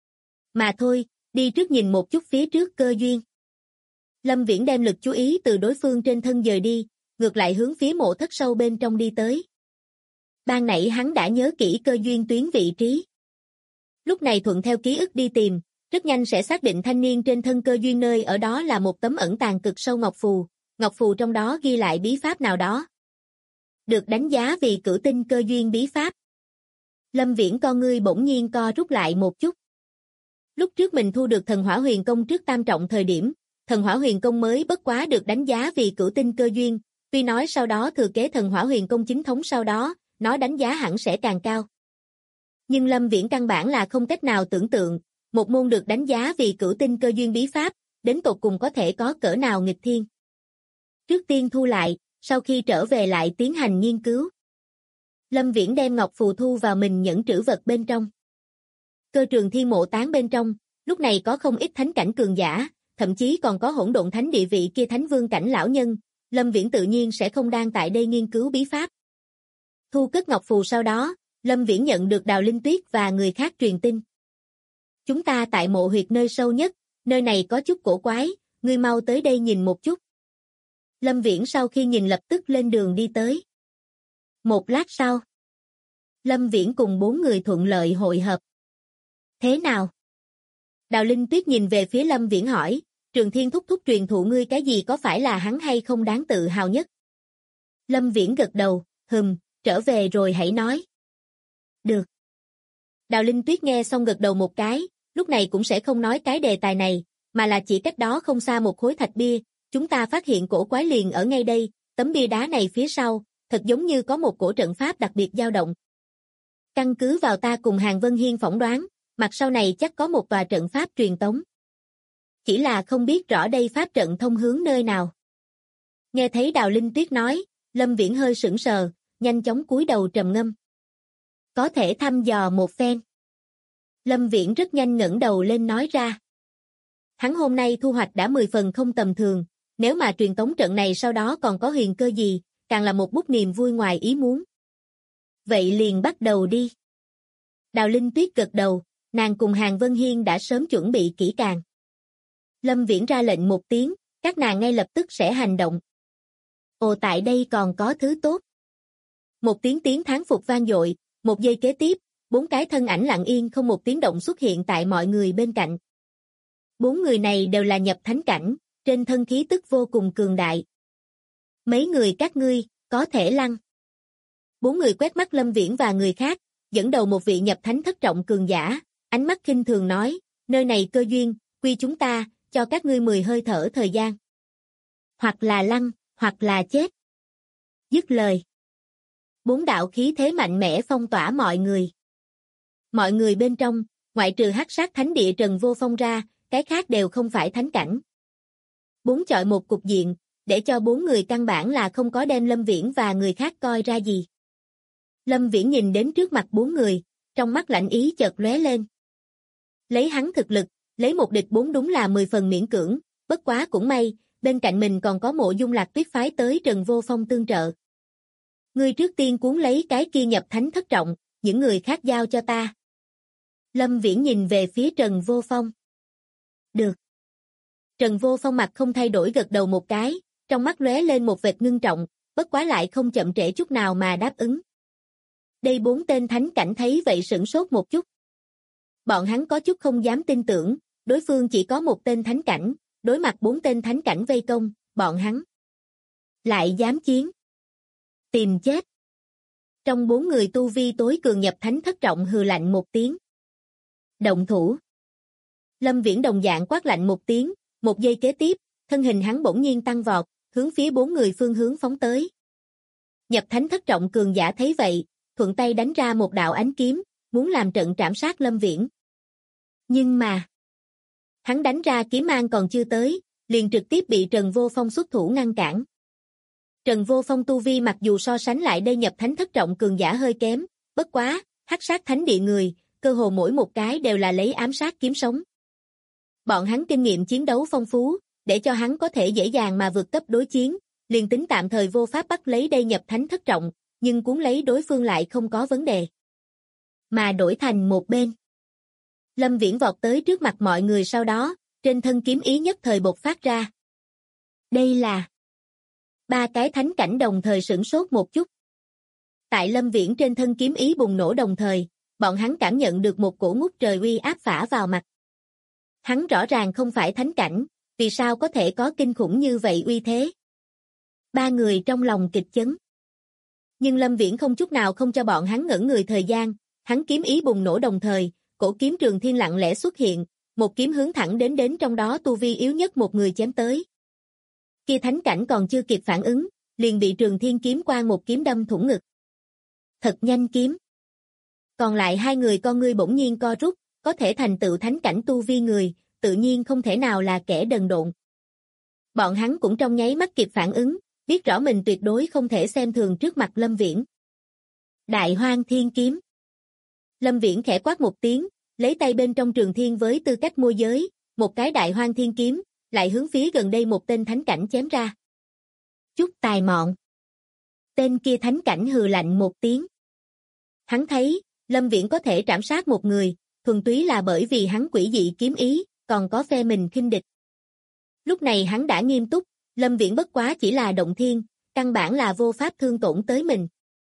Mà thôi, đi trước nhìn một chút phía trước cơ duyên. Lâm Viễn đem lực chú ý từ đối phương trên thân dời đi, ngược lại hướng phía mộ thất sâu bên trong đi tới. Ban nãy hắn đã nhớ kỹ cơ duyên tuyến vị trí. Lúc này thuận theo ký ức đi tìm, rất nhanh sẽ xác định thanh niên trên thân cơ duyên nơi ở đó là một tấm ẩn tàng cực sâu ngọc phù trong đó ghi lại bí pháp nào đó. Được đánh giá vì cửu tinh cơ duyên bí pháp. Lâm Viễn con ngươi bỗng nhiên co rút lại một chút. Lúc trước mình thu được thần hỏa huyền công trước tam trọng thời điểm, thần hỏa huyền công mới bất quá được đánh giá vì cửu tinh cơ duyên, tuy nói sau đó thừa kế thần hỏa huyền công chính thống sau đó, nó đánh giá hẳn sẽ càng cao. Nhưng Lâm Viễn căn bản là không cách nào tưởng tượng, một môn được đánh giá vì cửu tinh cơ duyên bí pháp, đến tột cùng có thể có cỡ nào nghịch thiên. Trước tiên thu lại, sau khi trở về lại tiến hành nghiên cứu. Lâm Viễn đem ngọc phù thu vào mình nhẫn trữ vật bên trong. Cơ Trường Thiên mộ tán bên trong, lúc này có không ít thánh cảnh cường giả, thậm chí còn có hỗn độn thánh địa vị kia thánh vương cảnh lão nhân, Lâm Viễn tự nhiên sẽ không đang tại đây nghiên cứu bí pháp. Thu cất ngọc phù sau đó, Lâm Viễn nhận được Đào Linh Tuyết và người khác truyền tin. Chúng ta tại mộ huyệt nơi sâu nhất, nơi này có chút cổ quái, ngươi mau tới đây nhìn một chút. Lâm Viễn sau khi nhìn lập tức lên đường đi tới. Một lát sau, Lâm Viễn cùng 4 người thuận lợi hội hợp. Thế nào? Đào Linh Tuyết nhìn về phía Lâm Viễn hỏi, Trường Thiên thúc thúc truyền thụ ngươi cái gì có phải là hắn hay không đáng tự hào nhất? Lâm Viễn gật đầu, trở về rồi hãy nói. Được. Đào Linh Tuyết nghe xong gật đầu một cái, lúc này cũng sẽ không nói cái đề tài này, mà là chỉ cách đó không xa một khối thạch bia, chúng ta phát hiện cổ quái liền ở ngay đây, tấm bia đá này phía sau, thật giống như có một cổ trận pháp đặc biệt dao động. Căn cứ vào ta cùng Hàn Vân Hiên phỏng đoán, mặt sau này chắc có một tòa trận pháp truyền tống. Chỉ là không biết rõ đây pháp trận thông hướng nơi nào. Nghe thấy Đào Linh Tuyết nói, Lâm Viễn hơi sững sờ, nhanh chóng cúi đầu trầm ngâm. Có thể thăm dò một phen. Lâm Viễn rất nhanh ngẩng đầu lên nói ra. Hắn hôm nay thu hoạch đã 10 phần không tầm thường, nếu mà truyền tống trận này sau đó còn có huyền cơ gì, càng là một bút niềm vui ngoài ý muốn. Vậy liền bắt đầu đi. Đào Linh Tuyết gật đầu, nàng cùng Hàn Vân Hiên đã sớm chuẩn bị kỹ càng. Lâm Viễn ra lệnh một tiếng, các nàng ngay lập tức sẽ hành động. Ồ, tại đây còn có thứ tốt. Một tiếng thán phục vang dội, một giây kế tiếp, 4 cái thân ảnh lặng yên không một tiếng động xuất hiện tại mọi người bên cạnh. 4 người này đều là nhập thánh cảnh, trên thân khí tức vô cùng cường đại. Mấy người các ngươi, có thể lăn. 4 người quét mắt Lâm Viễn và người khác, dẫn đầu một vị nhập thánh thất trọng cường giả, ánh mắt khinh thường nói, nơi này cơ duyên, quy chúng ta, cho các ngươi 10 hơi thở thời gian. Hoặc là lăn, hoặc là chết. Dứt lời. 4 đạo khí thế mạnh mẽ phong tỏa mọi người. Mọi người bên trong, ngoại trừ Hắc Sát Thánh Địa Trần Vô Phong ra, cái khác đều không phải thánh cảnh. 4 chọi một cục diện, để cho 4 người căn bản là không có đem Lâm Viễn và người khác coi ra gì. Lâm Viễn nhìn đến trước mặt 4 người, trong mắt lạnh ý chợt lóe lên. Lấy hắn thực lực, lấy 1 địch 4 đúng là 10 phần miễn cưỡng, bất quá cũng may, bên cạnh mình còn có Mộ Dung Lạc Tuyết phái tới Trần Vô Phong tương trợ. Ngươi trước tiên cuốn lấy cái kia nhập thánh thất trọng, những người khác giao cho ta. Lâm Viễn nhìn về phía Trần Vô Phong. Được. Trần Vô Phong mặt không thay đổi gật đầu một cái, trong mắt lóe lên một vệt ngưng trọng, bất quá lại không chậm trễ chút nào mà đáp ứng. Đây 4 tên thánh cảnh thấy vậy sửng sốt một chút. Bọn hắn có chút không dám tin tưởng, đối phương chỉ có 1 tên thánh cảnh, đối mặt 4 tên thánh cảnh vây công, bọn hắn lại dám chiến. Tìm chết. Trong 4 người tu vi tối cường nhập thánh thất trọng hừ lạnh một tiếng. Động thủ. Lâm Viễn đồng dạng quát lạnh một tiếng, một giây kế tiếp, thân hình hắn bỗng nhiên tăng vọt, hướng phía 4 người phương hướng phóng tới. Nhập thánh thất trọng cường giả thấy vậy, thuận tay đánh ra một đạo ánh kiếm, muốn làm trận trảm sát Lâm Viễn. Nhưng mà, hắn đánh ra kiếm mang còn chưa tới, liền trực tiếp bị Trần Vô Phong xuất thủ ngăn cản. Trần Vô Phong tu vi mặc dù so sánh lại đây nhập thánh thất trọng cường giả hơi kém, bất quá, hắc sát thánh địa người, cơ hồ mỗi một cái đều là lấy ám sát kiếm sống. Bọn hắn kinh nghiệm chiến đấu phong phú, để cho hắn có thể dễ dàng mà vượt cấp đối chiến, liền tính tạm thời vô pháp bắt lấy đây nhập thánh thất trọng, nhưng cuốn lấy đối phương lại không có vấn đề. Mà đổi thành một bên. Lâm Viễn vọt tới trước mặt mọi người sau đó, trên thân kiếm ý nhất thời bộc phát ra. Đây là 3 cái thánh cảnh đồng thời sửng sốt một chút. Tại Lâm Viễn trên thân kiếm ý bùng nổ đồng thời, bọn hắn cảm nhận được một cổ ngút trời uy áp phả vào mặt. Hắn rõ ràng không phải thánh cảnh, vì sao có thể có kinh khủng như vậy uy thế? 3 người trong lòng kịch chấn. Nhưng Lâm Viễn không chút nào không cho bọn hắn ngẩn người thời gian, hắn kiếm ý bùng nổ đồng thời, cổ kiếm Trường Thiên lặng lẽ xuất hiện, một kiếm hướng thẳng đến trong đó tu vi yếu nhất một người chém tới. Kia thánh cảnh còn chưa kịp phản ứng, liền bị Trường Thiên kiếm quang một kiếm đâm thủng ngực. Thật nhanh kiếm. Còn lại 2 người con ngươi bỗng nhiên co rút, có thể thành tựu thánh cảnh tu vi người, tự nhiên không thể nào là kẻ đần độn. Bọn hắn cũng trong nháy mắt kịp phản ứng, biết rõ mình tuyệt đối không thể xem thường trước mặt Lâm Viễn. Đại Hoang Thiên kiếm. Lâm Viễn khẽ quát một tiếng, lấy tay bên trong Trường Thiên với tư cách môi giới, một cái Đại Hoang Thiên kiếm, lại hướng phía gần đây một tên thánh cảnh chém ra. Chút tài mọn. Tên kia thánh cảnh hừ lạnh một tiếng. Hắn thấy, Lâm Viễn có thể trảm sát một người, thuần túy là bởi vì hắn quỷ dị kiếm ý, còn có phe mình khinh địch. Lúc này hắn đã nghiêm túc, Lâm Viễn bất quá chỉ là động thiên, căn bản là vô pháp thương tổn tới mình.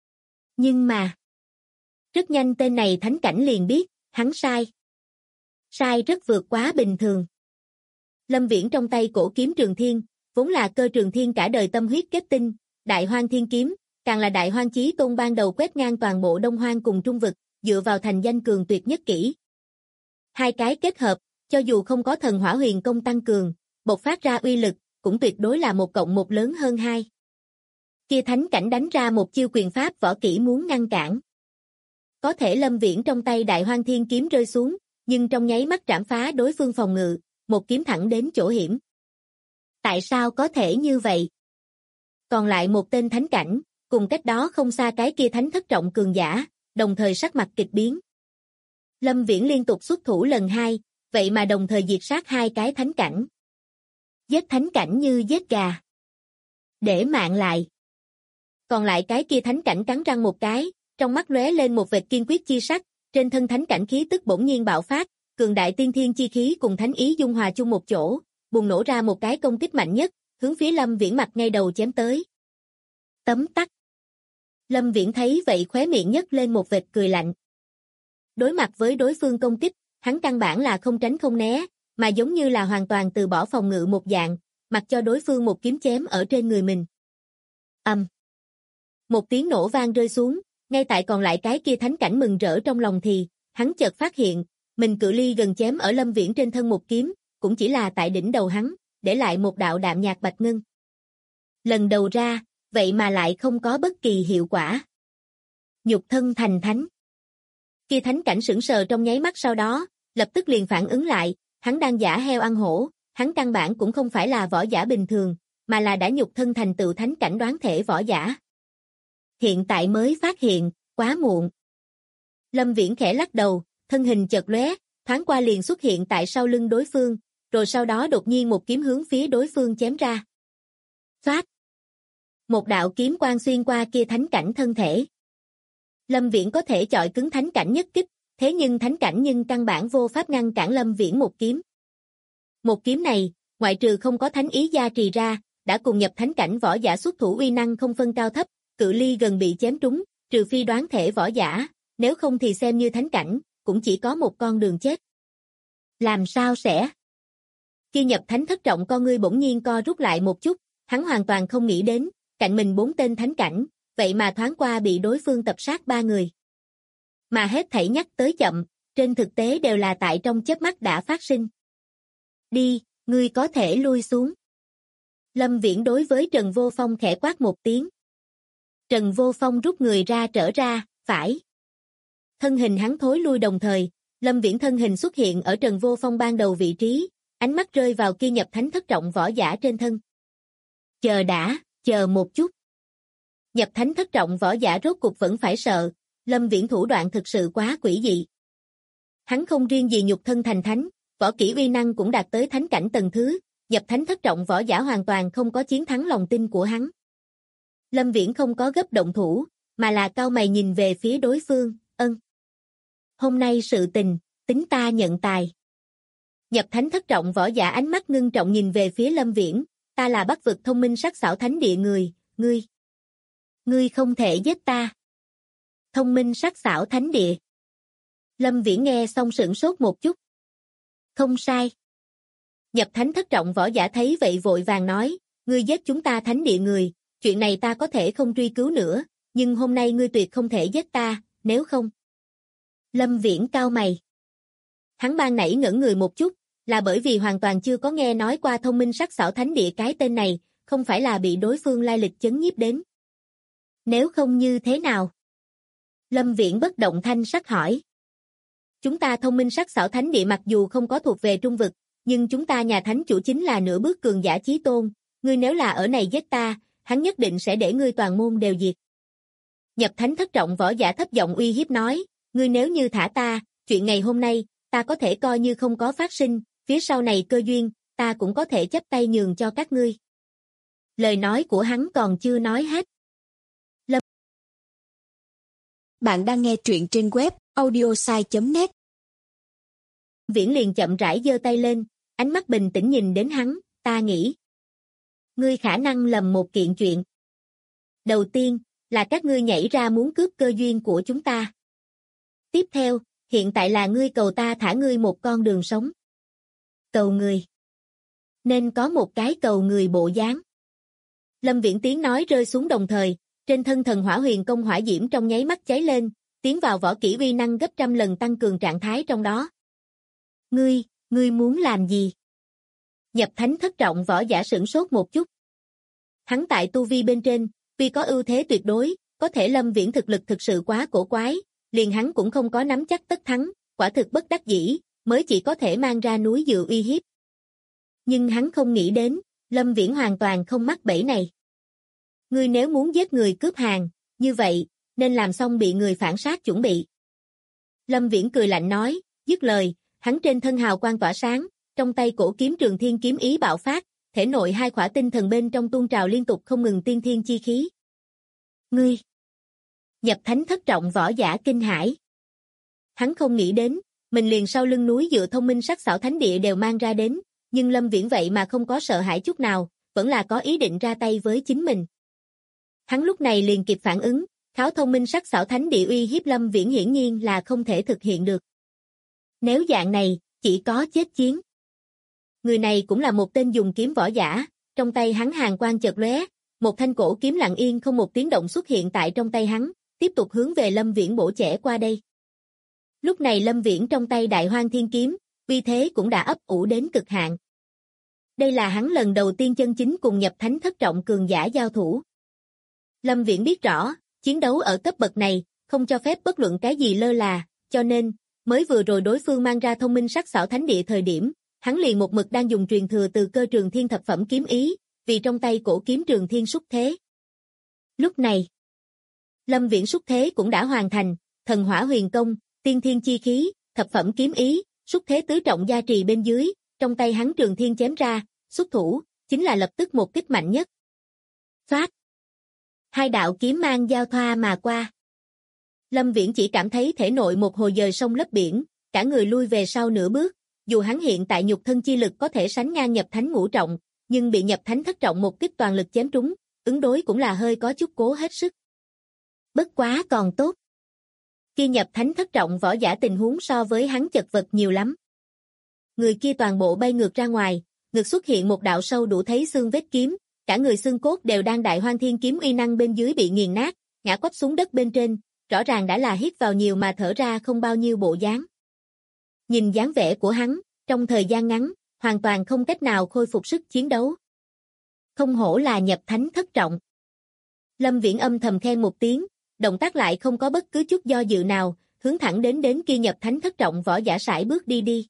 Nhưng mà, rất nhanh tên này thánh cảnh liền biết, hắn sai. Sai rất vượt quá bình thường. Lâm Viễn trong tay cổ kiếm Trường Thiên, vốn là cơ Trường Thiên cả đời tâm huyết kết tinh, Đại Hoang Thiên kiếm, càng là Đại Hoang Chí Tôn ban đầu quét ngang toàn bộ Đông Hoang cùng Trung vực, dựa vào thành danh cường tuyệt nhất kỹ. 2 cái kết hợp, cho dù không có thần hỏa huyền công tăng cường, bộc phát ra uy lực, cũng tuyệt đối là 1 cộng 1 lớn hơn 2. Kia thánh cảnh đánh ra một chiêu quyền pháp võ kỹ muốn ngăn cản. Có thể Lâm Viễn trong tay Đại Hoang Thiên kiếm rơi xuống, nhưng trong nháy mắt trảm phá đối phương phòng ngự, một kiếm thẳng đến chỗ hiểm. Tại sao có thể như vậy? Còn lại một tên thánh cảnh, cùng cách đó không xa cái kia thánh thất trọng cường giả, đồng thời sắc mặt kịch biến. Lâm Viễn liên tục xuất thủ lần 2, vậy mà đồng thời diệt sát 2 cái thánh cảnh. Giết thánh cảnh như giết gà. Để mạng lại. Còn lại cái kia thánh cảnh cắn răng một cái, trong mắt lóe lên một vệt kiên quyết chi sắc, trên thân thánh cảnh khí tức bỗng nhiên bạo phát, cường đại tiên thiên chi khí cùng thánh ý dung hòa chung một chỗ, bùng nổ ra một cái công kích mạnh nhất, hướng phía Lâm Viễn mặt ngay đầu chém tới. Tấm tắc. Lâm Viễn thấy vậy khóe miệng nhếch lên một vệt cười lạnh. Đối mặt với đối phương công kích, hắn căn bản là không tránh không né, mà giống như là hoàn toàn từ bỏ phòng ngự một dạng, mặc cho đối phương một kiếm chém ở trên người mình. Một tiếng nổ vang rơi xuống, ngay tại còn lại cái kia thánh cảnh mừng rỡ trong lòng thì, hắn chợt phát hiện, mình cự ly gần chém ở Lâm Viễn trên thân một kiếm, cũng chỉ là tại đỉnh đầu hắn, để lại một đạo đạm nhạt bạch ngân. Lần đầu ra, vậy mà lại không có bất kỳ hiệu quả. Nhục thân thành thánh. Kia thánh cảnh sững sờ trong nháy mắt sau đó, lập tức liền phản ứng lại, hắn đang giả heo ăn hổ, hắn căn bản cũng không phải là võ giả bình thường, mà là đã nhục thân thành tựu thánh cảnh đoán thể võ giả. Hiện tại mới phát hiện, quá muộn. Lâm Viễn khẽ lắc đầu, thân hình chợt lóe, thoáng qua liền xuất hiện tại sau lưng đối phương, rồi sau đó đột nhiên một kiếm hướng phía đối phương chém ra. Xoát! Một đạo kiếm quang xuyên qua kia thánh cảnh thân thể. Lâm Viễn có thể chọi cứng thánh cảnh nhất kích, thế nhưng thánh cảnh nhưng căn bản vô pháp ngăn cản Lâm Viễn một kiếm. Một kiếm này, ngoại trừ không có thánh ý gia trì ra, đã cùng nhập thánh cảnh võ giả xuất thủ uy năng không phân cao thấp, cự ly gần bị chém trúng, trừ phi đoán thể võ giả, nếu không thì xem như thánh cảnh, cũng chỉ có một con đường chết. Làm sao sẽ? Khi nhập thánh thất trọng con ngươi bỗng nhiên co rút lại một chút, hắn hoàn toàn không nghĩ đến, cạnh mình 4 tên thánh cảnh, vậy mà thoáng qua bị đối phương tập sát 3 người. Mà hết thảy nhắc tới chậm, trên thực tế đều là tại trong chớp mắt đã phát sinh. Đi, ngươi có thể lui xuống. Lâm Viễn đối với Trần Vô Phong khẽ quát một tiếng. Trần Vô Phong rút người ra trở ra, phải. Thân hình hắn thối lui đồng thời, Lâm Viễn thân hình xuất hiện ở Trần Vô Phong ban đầu vị trí, ánh mắt rơi vào kia nhập thánh thất trọng võ giả trên thân. Chờ đã, chờ một chút. Nhập thánh thất trọng võ giả rốt cục vẫn phải sợ, Lâm Viễn thủ đoạn thực sự quá quỷ dị. Hắn không riêng gì nhục thân thành thánh, võ kỹ uy năng cũng đạt tới thánh cảnh tầng thứ, nhập thánh thất trọng võ giả hoàn toàn không có chiến thắng lòng tin của hắn. Lâm Viễn không có gấp động thủ, mà là cau mày nhìn về phía đối phương, hôm nay sự tình, tính ta nhận tài. Nhập thánh thất trọng võ giả ánh mắt ngưng trọng nhìn về phía Lâm Viễn, ta là Bắc vực thông minh sắc sảo thánh địa người, ngươi không thể giết ta. Thông minh sắc sảo thánh địa. Lâm Viễn nghe xong sửng sốt một chút. Không sai. Nhập thánh thất trọng võ giả thấy vậy vội vàng nói, ngươi giết chúng ta thánh địa người, chuyện này ta có thể không truy cứu nữa, nhưng hôm nay ngươi tuyệt không thể giết ta, nếu không. Lâm Viễn cau mày. Hắn ban nãy ngẩn người một chút, là bởi vì hoàn toàn chưa có nghe nói qua thông minh sắc sảo thánh địa cái tên này, không phải là bị đối phương lai lịch chấn nhiếp đến. Nếu không như thế nào? Lâm Viễn bất động thanh sắc hỏi. Chúng ta thông minh sắc sảo thánh địa mặc dù không có thuộc về trung vực, nhưng chúng ta nhà thánh chủ chính là nửa bước cường giả chí tôn, ngươi nếu là ở này giết ta, hắn nhất định sẽ để ngươi toàn môn đều diệt. Nhập thánh thất trọng võ giả thấp giọng uy hiếp nói, ngươi nếu như thả ta, chuyện ngày hôm nay, ta có thể coi như không có phát sinh, phía sau này cơ duyên, ta cũng có thể chấp tay nhường cho các ngươi. Lời nói của hắn còn chưa nói hết. Bạn đang nghe truyện trên web audiosai.net. Viễn liền chậm rãi giơ tay lên, ánh mắt bình tĩnh nhìn đến hắn, ta nghĩ. Ngươi khả năng lầm một kiện chuyện. Đầu tiên, là các ngươi nhảy ra muốn cướp cơ duyên của chúng ta. Tiếp theo, hiện tại là ngươi cầu ta thả ngươi một con đường sống. Cầu người. Nên có một cái cầu người bộ dáng. Lâm Viễn tiếng nói rơi xuống đồng thời, trên thân thần hỏa huyền công hỏa diễm trong nháy mắt cháy lên, tiến vào võ kỹ uy năng gấp trăm lần tăng cường trạng thái trong đó. Ngươi muốn làm gì? Nhập thánh thất trọng võ giả sửng sốt một chút. Hắn tại tu vi bên trên, tuy có ưu thế tuyệt đối, có thể Lâm Viễn thực lực thực sự quá cổ quái, liền hắn cũng không có nắm chắc tất thắng, quả thực bất đắc dĩ, mới chỉ có thể mang ra núi dựa uy hiếp. Nhưng hắn không nghĩ đến, Lâm Viễn hoàn toàn không mắc bẫy này. Ngươi nếu muốn giết người cướp hàng, như vậy, nên làm xong bị người phản sát chuẩn bị. Lâm Viễn cười lạnh nói, dứt lời, hắn trên thân hào quang tỏa sáng, trong tay cổ kiếm Trường Thiên kiếm ý bạo phát, thể nội hai khỏa tinh thần bên trong tuôn trào liên tục không ngừng tiên thiên chi khí. Ngươi! Nhập thánh thất trọng võ giả kinh hãi. Hắn không nghĩ đến, mình liền sau lưng núi dựa thông minh sắc sảo thánh địa đều mang ra đến, nhưng Lâm Viễn vậy mà không có sợ hãi chút nào, vẫn là có ý định ra tay với chính mình. Hắn lúc này liền kịp phản ứng, kháo thông minh sắc sảo thánh địa uy hiếp Lâm Viễn hiển nhiên là không thể thực hiện được. Nếu dạng này, chỉ có chết chiến. Người này cũng là một tên dùng kiếm võ giả, trong tay hắn hàn quang chợt lóe, một thanh cổ kiếm lặng yên không một tiếng động xuất hiện tại trong tay hắn, tiếp tục hướng về Lâm Viễn bổ chẻ qua đây. Lúc này Lâm Viễn trong tay Đại Hoang Thiên kiếm, uy thế cũng đã ấp ủ đến cực hạn. Đây là hắn lần đầu tiên chân chính cùng nhập thánh thất trọng cường giả giao thủ. Lâm Viễn biết rõ, chiến đấu ở cấp bậc này, không cho phép bất luận cái gì lơ là, cho nên, mới vừa rồi đối phương mang ra thông minh sắc sảo thánh địa thời điểm, hắn liền một mực đang dùng truyền thừa từ cơ Trường Thiên thập phẩm kiếm ý, vì trong tay cổ kiếm Trường Thiên xúc thế. Lúc này, Lâm Viễn xúc thế cũng đã hoàn thành, thần hỏa huyền công, tiên thiên chi khí, thập phẩm kiếm ý, xúc thế tứ trọng gia trì bên dưới, trong tay hắn trường thiên chém ra, xuất thủ, chính là lập tức một kích mạnh nhất. Phát. Hai đạo kiếm mang giao thoa mà qua. Lâm Viễn chỉ cảm thấy thể nội một hồi dời sông lấp biển, cả người lui về sau nửa bước, dù hắn hiện tại nhục thân chi lực có thể sánh ngang nhập thánh ngũ trọng, nhưng bị nhập thánh thất trọng một kích toàn lực chém trúng, ứng đối cũng là hơi có chút cố hết sức. Bất quá còn tốt. Khi nhập thánh thất trọng võ giả tình huống so với hắn chật vật nhiều lắm. Người kia toàn bộ bay ngược ra ngoài, ngực xuất hiện một đạo sâu đủ thấy xương vết kiếm, cả người xương cốt đều đang đại hoang thiên kiếm uy năng bên dưới bị nghiền nát, ngã quắp xuống đất bên trên, rõ ràng đã là hít vào nhiều mà thở ra không bao nhiêu bộ dáng. Nhìn dáng vẻ của hắn, trong thời gian ngắn, hoàn toàn không cách nào khôi phục sức chiến đấu. Không hổ là nhập thánh thất trọng. Lâm Viễn âm thầm khen một tiếng, động tác lại không có bất cứ chút do dự nào, hướng thẳng đến kia nhập thánh thất trọng võ giả sải bước đi.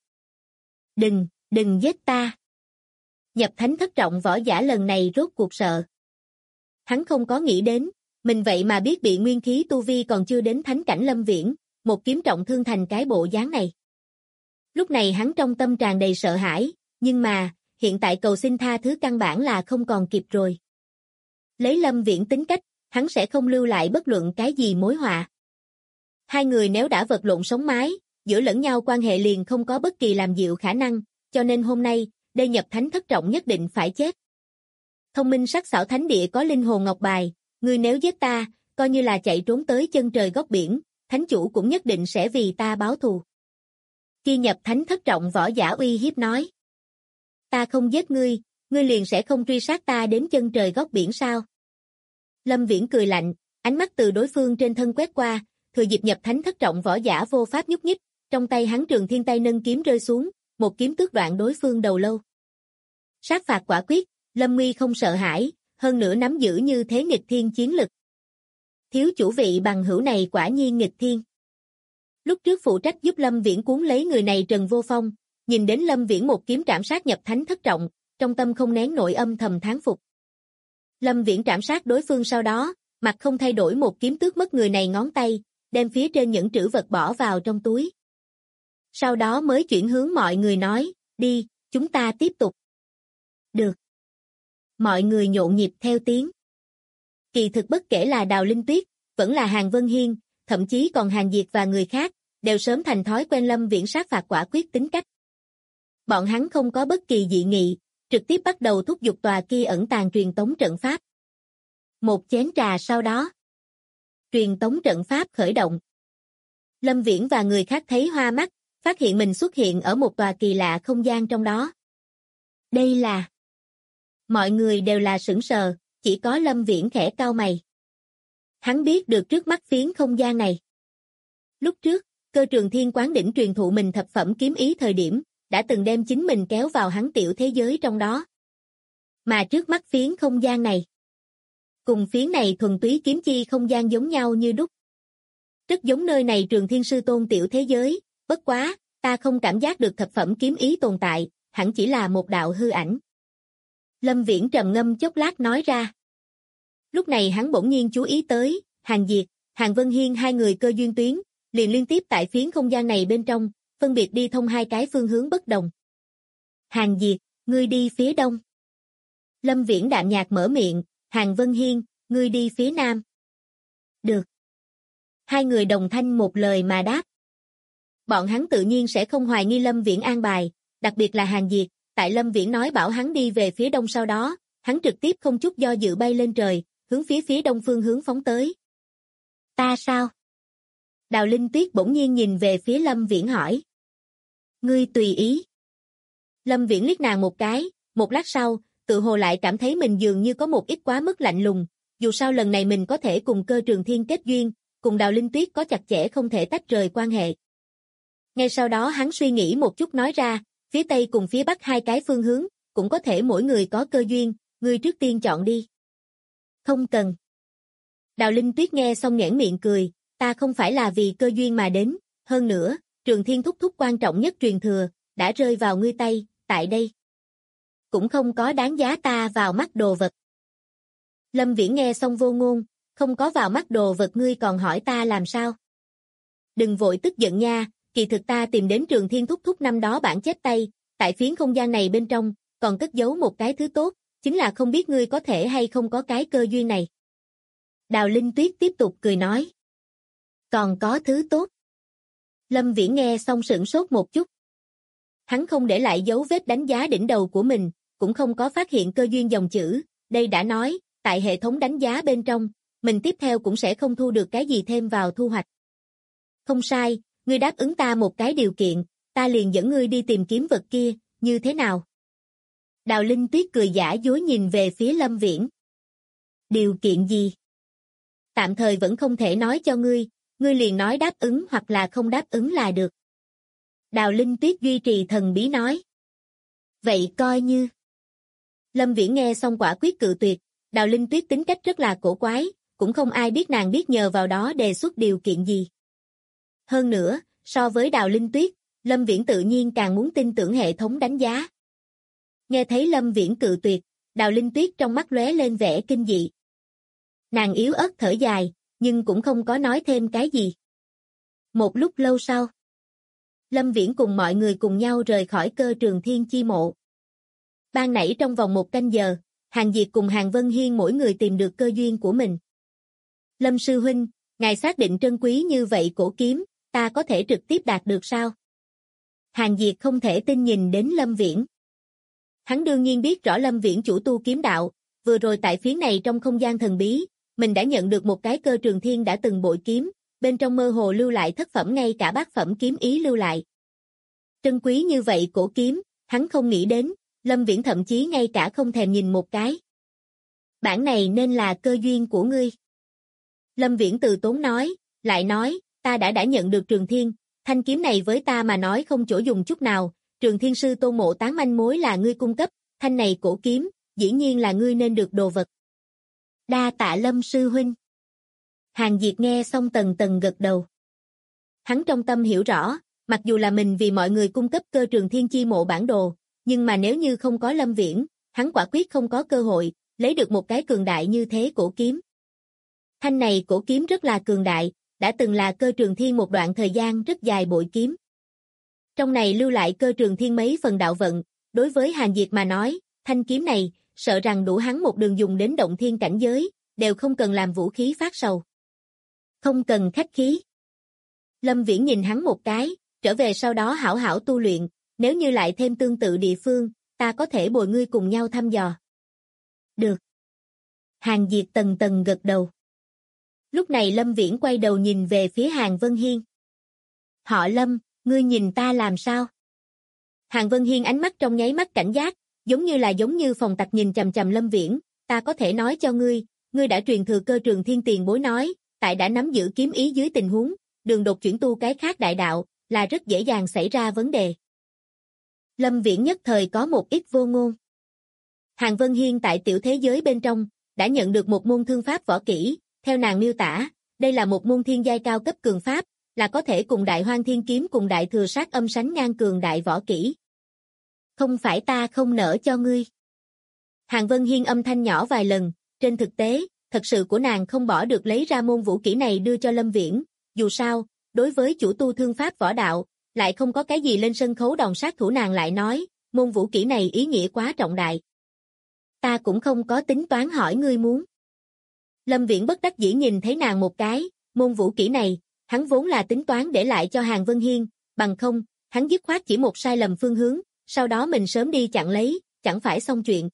Đừng giết ta. Nhập thánh thất trọng võ giả lần này rốt cuộc sợ. Hắn không có nghĩ đến, mình vậy mà biết bị nguyên khí tu vi còn chưa đến thánh cảnh Lâm Viễn, một kiếm trọng thương thành cái bộ dáng này. Lúc này hắn trong tâm tràn đầy sợ hãi, nhưng mà, hiện tại cầu xin tha thứ căn bản là không còn kịp rồi. Lấy Lâm Viễn tính cách, hắn sẽ không lưu lại bất luận cái gì mối họa. Hai người nếu đã vật lộn sống mái, giữa lẫn nhau quan hệ liền không có bất kỳ làm dịu khả năng, cho nên hôm nay, đây nhập thánh thất trọng nhất định phải chết. Thông minh sắc sảo thánh địa có linh hồn ngọc bài, ngươi nếu giết ta, coi như là chạy trốn tới chân trời góc biển, thánh chủ cũng nhất định sẽ vì ta báo thù. Khi nhập thánh thất trọng võ giả uy hiếp nói. Ta không giết ngươi liền sẽ không truy sát ta đến chân trời góc biển sao? Lâm Viễn cười lạnh, ánh mắt từ đối phương trên thân quét qua, thừa dịp nhập thánh thất trọng võ giả vô pháp nhúc nhích, trong tay hắn trường thiên tay nâng kiếm rơi xuống, một kiếm tước đoạn đối phương đầu lâu. Sát phạt quả quyết, Lâm Nguy không sợ hãi, hơn nữa nắm giữ như thế nghịch thiên chiến lực. Thiếu chủ vị bằng hữu này quả nhiên nghịch thiên. Lúc trước phụ trách giúp Lâm Viễn cuốn lấy người này Trần Vô Phong, nhìn đến Lâm Viễn một kiếm trảm sát nhập thánh thất trọng, trong tâm không nén nổi âm thầm thán phục. Lâm Viễn trảm sát đối phương sau đó, mặt không thay đổi một kiếm tước mất người này ngón tay, đem phía trên những trữ vật bỏ vào trong túi. Sau đó mới chuyển hướng mọi người nói, đi, chúng ta tiếp tục. Được. Mọi người nhộn nhịp theo tiếng. Kỳ thực bất kể là Đào Linh Tuyết, vẫn là Hàn Vân Hiên, thậm chí còn Hàn Diệt và người khác, đều sớm thành thói quen Lâm Viễn sát phạt quả quyết tính cách. Bọn hắn không có bất kỳ dị nghị, trực tiếp bắt đầu thúc giục tòa kia ẩn tàng truyền tống trận pháp. Một chén trà sau đó, truyền tống trận pháp khởi động. Lâm Viễn và người khác thấy hoa mắt, phát hiện mình xuất hiện ở một tòa kỳ lạ không gian trong đó. Đây là... Mọi người đều là sửng sờ, chỉ có Lâm Viễn khẽ cau mày. Hắn biết được trước mắt phiến không gian này. Lúc trước, Cơ Trường Thiên Quán Đỉnh truyền thụ mình thập phẩm kiếm ý thời điểm, đã từng đem chính mình kéo vào hắn tiểu thế giới trong đó. Mà trước mắt phiến không gian này, cùng phiến này thuần túy kiếm chi không gian giống nhau như đúc. Rất giống nơi này Trường Thiên Sư Tôn tiểu thế giới, bất quá, ta không cảm giác được thập phẩm kiếm ý tồn tại, hẳn chỉ là một đạo hư ảnh. Lâm Viễn trầm ngâm chốc lát nói ra. Lúc này hắn bỗng nhiên chú ý tới, Hàn Diệt, Hàn Vân Hiên hai người cơ duyên tuyến, liền liên tiếp tại phiến không gian này bên trong, phân biệt đi thông hai cái phương hướng bất đồng. Hàn Diệt, ngươi đi phía đông. Lâm Viễn đạm nhạt mở miệng, Hàn Vân Hiên, ngươi đi phía nam. Được. Hai người đồng thanh một lời mà đáp. Bọn hắn tự nhiên sẽ không hoài nghi Lâm Viễn an bài, đặc biệt là Hàn Diệt, tại Lâm Viễn nói bảo hắn đi về phía đông sau đó, hắn trực tiếp không chút do dự bay lên trời, hướng phía đông phương hướng phóng tới. Ta sao? Đào Linh Tuyết bỗng nhiên nhìn về phía Lâm Viễn hỏi. Ngươi tùy ý. Lâm Viễn liếc nàng một cái, một lát sau, tự hồ lại cảm thấy mình dường như có một ít quá mức lạnh lùng, dù sao lần này mình có thể cùng Cơ Trường Thiên kết duyên, cùng Đào Linh Tuyết có chặt chẽ không thể tách rời quan hệ. Ngay sau đó hắn suy nghĩ một chút nói ra, phía Tây cùng phía Bắc hai cái phương hướng, cũng có thể mỗi người có cơ duyên, ngươi trước tiên chọn đi. Không cần. Đào Linh Tuyết nghe xong nhoẻn miệng cười, ta không phải là vì cơ duyên mà đến, hơn nữa, Trường Thiên thúc thúc quan trọng nhất truyền thừa, đã rơi vào ngươi tay, tại đây. Cũng không có đáng giá ta vào mắt đồ vật. Lâm Viễn nghe xong vô ngôn, không có vào mắt đồ vật ngươi còn hỏi ta làm sao? Đừng vội tức giận nha, kỳ thực ta tìm đến Trường Thiên thúc thúc năm đó bản chép tay, tại phiến không gian này bên trong, còn cất giấu một cái thứ tốt, chính là không biết ngươi có thể hay không có cái cơ duyên này. Đào Linh Tuyết tiếp tục cười nói. Còn có thứ tốt. Lâm Viễn nghe xong sửng sốt một chút. Hắn không để lại dấu vết đánh giá đỉnh đầu của mình, cũng không có phát hiện cơ duyên dòng chữ, đây đã nói, tại hệ thống đánh giá bên trong, mình tiếp theo cũng sẽ không thu được cái gì thêm vào thu hoạch. Không sai, ngươi đáp ứng ta một cái điều kiện, ta liền dẫn ngươi đi tìm kiếm vật kia, như thế nào? Đào Linh Tuyết cười giả dối nhìn về phía Lâm Viễn. Điều kiện gì? Tạm thời vẫn không thể nói cho ngươi liền nói đáp ứng hoặc là không đáp ứng là được. Đào Linh Tuyết duy trì thần bí nói. Vậy coi như. Lâm Viễn nghe xong quả quyết cự tuyệt, Đào Linh Tuyết tính cách rất là cổ quái, cũng không ai biết nàng biết nhờ vào đó đề xuất điều kiện gì. Hơn nữa, so với Đào Linh Tuyết, Lâm Viễn tự nhiên càng muốn tin tưởng hệ thống đánh giá. Nghe thấy Lâm Viễn cự tuyệt, Đào Linh Tuyết trong mắt lóe lên vẻ kinh dị. Nàng yếu ớt thở dài, nhưng cũng không có nói thêm cái gì. Một lúc lâu sau, Lâm Viễn cùng mọi người cùng nhau rời khỏi cơ Trường Thiên chi mộ. Ban nãy trong vòng 1 canh giờ, Hàn Diệt cùng Hàn Vân Hiên mỗi người tìm được cơ duyên của mình. Lâm sư huynh, ngài xác định trân quý như vậy cổ kiếm, ta có thể trực tiếp đạt được sao? Hàn Diệt không thể tin nhìn đến Lâm Viễn. Hắn đương nhiên biết rõ Lâm Viễn chủ tu kiếm đạo, vừa rồi tại phía này trong không gian thần bí, mình đã nhận được một cái cơ Trường Thiên đã từng bội kiếm, bên trong mơ hồ lưu lại thất phẩm ngay cả bát phẩm kiếm ý lưu lại. Trân quý như vậy cổ kiếm, hắn không nghĩ đến, Lâm Viễn thậm chí ngay cả không thèm nhìn một cái. Bản này nên là cơ duyên của ngươi. Lâm Viễn từ tốn nói, lại nói, ta đã nhận được Trường Thiên, thanh kiếm này với ta mà nói không chỗ dùng chút nào, Trường Thiên sư tôn mộ tán manh mối là ngươi cung cấp, thanh này cổ kiếm, dĩ nhiên là ngươi nên được đồ vật. Đa tạ Lâm sư huynh. Hàn Diệt nghe xong tần tần gật đầu. Hắn trong tâm hiểu rõ, mặc dù là mình vì mọi người cung cấp cơ Trường Thiên chi mộ bản đồ, nhưng mà nếu như không có Lâm Viễn, hắn quả quyết không có cơ hội lấy được một cái cường đại như thế cổ kiếm. Thanh này cổ kiếm rất là cường đại, đã từng là cơ Trường Thiên một đoạn thời gian rất dài bội kiếm. Trong này lưu lại cơ Trường Thiên mấy phần đạo vận, đối với Hàn Diệt mà nói, thanh kiếm này, sợ rằng đủ hắn một đường dùng đến động thiên cảnh giới, đều không cần làm vũ khí phát sầu. Không cần khách khí. Lâm Viễn nhìn hắn một cái, trở về sau đó hảo hảo tu luyện, nếu như lại thêm tương tự địa phương, ta có thể bồi ngươi cùng nhau thăm dò. Được. Hàn Diệt tần tần gật đầu. Lúc này Lâm Viễn quay đầu nhìn về phía Hàn Vân Hiên. Họ Lâm, ngươi nhìn ta làm sao? Hàn Vân Hiên ánh mắt trong nháy mắt cảnh giác, giống như phòng tặc nhìn chằm chằm Lâm Viễn, ta có thể nói cho ngươi, ngươi đã truyền thừa cơ Trường Thiên tiền bối nói, tại đã nắm giữ kiếm ý dưới tình huống, đường đột chuyển tu cái khác đại đạo, là rất dễ dàng xảy ra vấn đề. Lâm Viễn nhất thời có một ít vô ngôn. Hàn Vân Hiên tại tiểu thế giới bên trong, đã nhận được một môn thương pháp võ kỹ, theo nàng miêu tả, đây là một môn thiên giai cao cấp cường pháp, là có thể cùng Đại Hoang Thiên Kiếm cùng Đại Thừa Sát Âm sánh ngang cường đại võ kỹ. Không phải ta không nỡ cho ngươi. Hàn Vân Hiên âm thanh nhỏ vài lần, trên thực tế, thật sự của nàng không bỏ được lấy ra môn vũ kỹ này đưa cho Lâm Viễn, dù sao, đối với chủ tu thương pháp võ đạo, lại không có cái gì lên sân khấu đòn sát thủ nàng lại nói, môn vũ kỹ này ý nghĩa quá trọng đại. Ta cũng không có tính toán hỏi ngươi muốn. Lâm Viễn bất đắc dĩ nhìn thấy nàng một cái, môn vũ kỹ này, hắn vốn là tính toán để lại cho Hàn Vân Hiên, bằng không, hắn dứt khoát chỉ một sai lầm phương hướng, sau đó mình sớm đi chặn lấy, chẳng phải xong chuyện.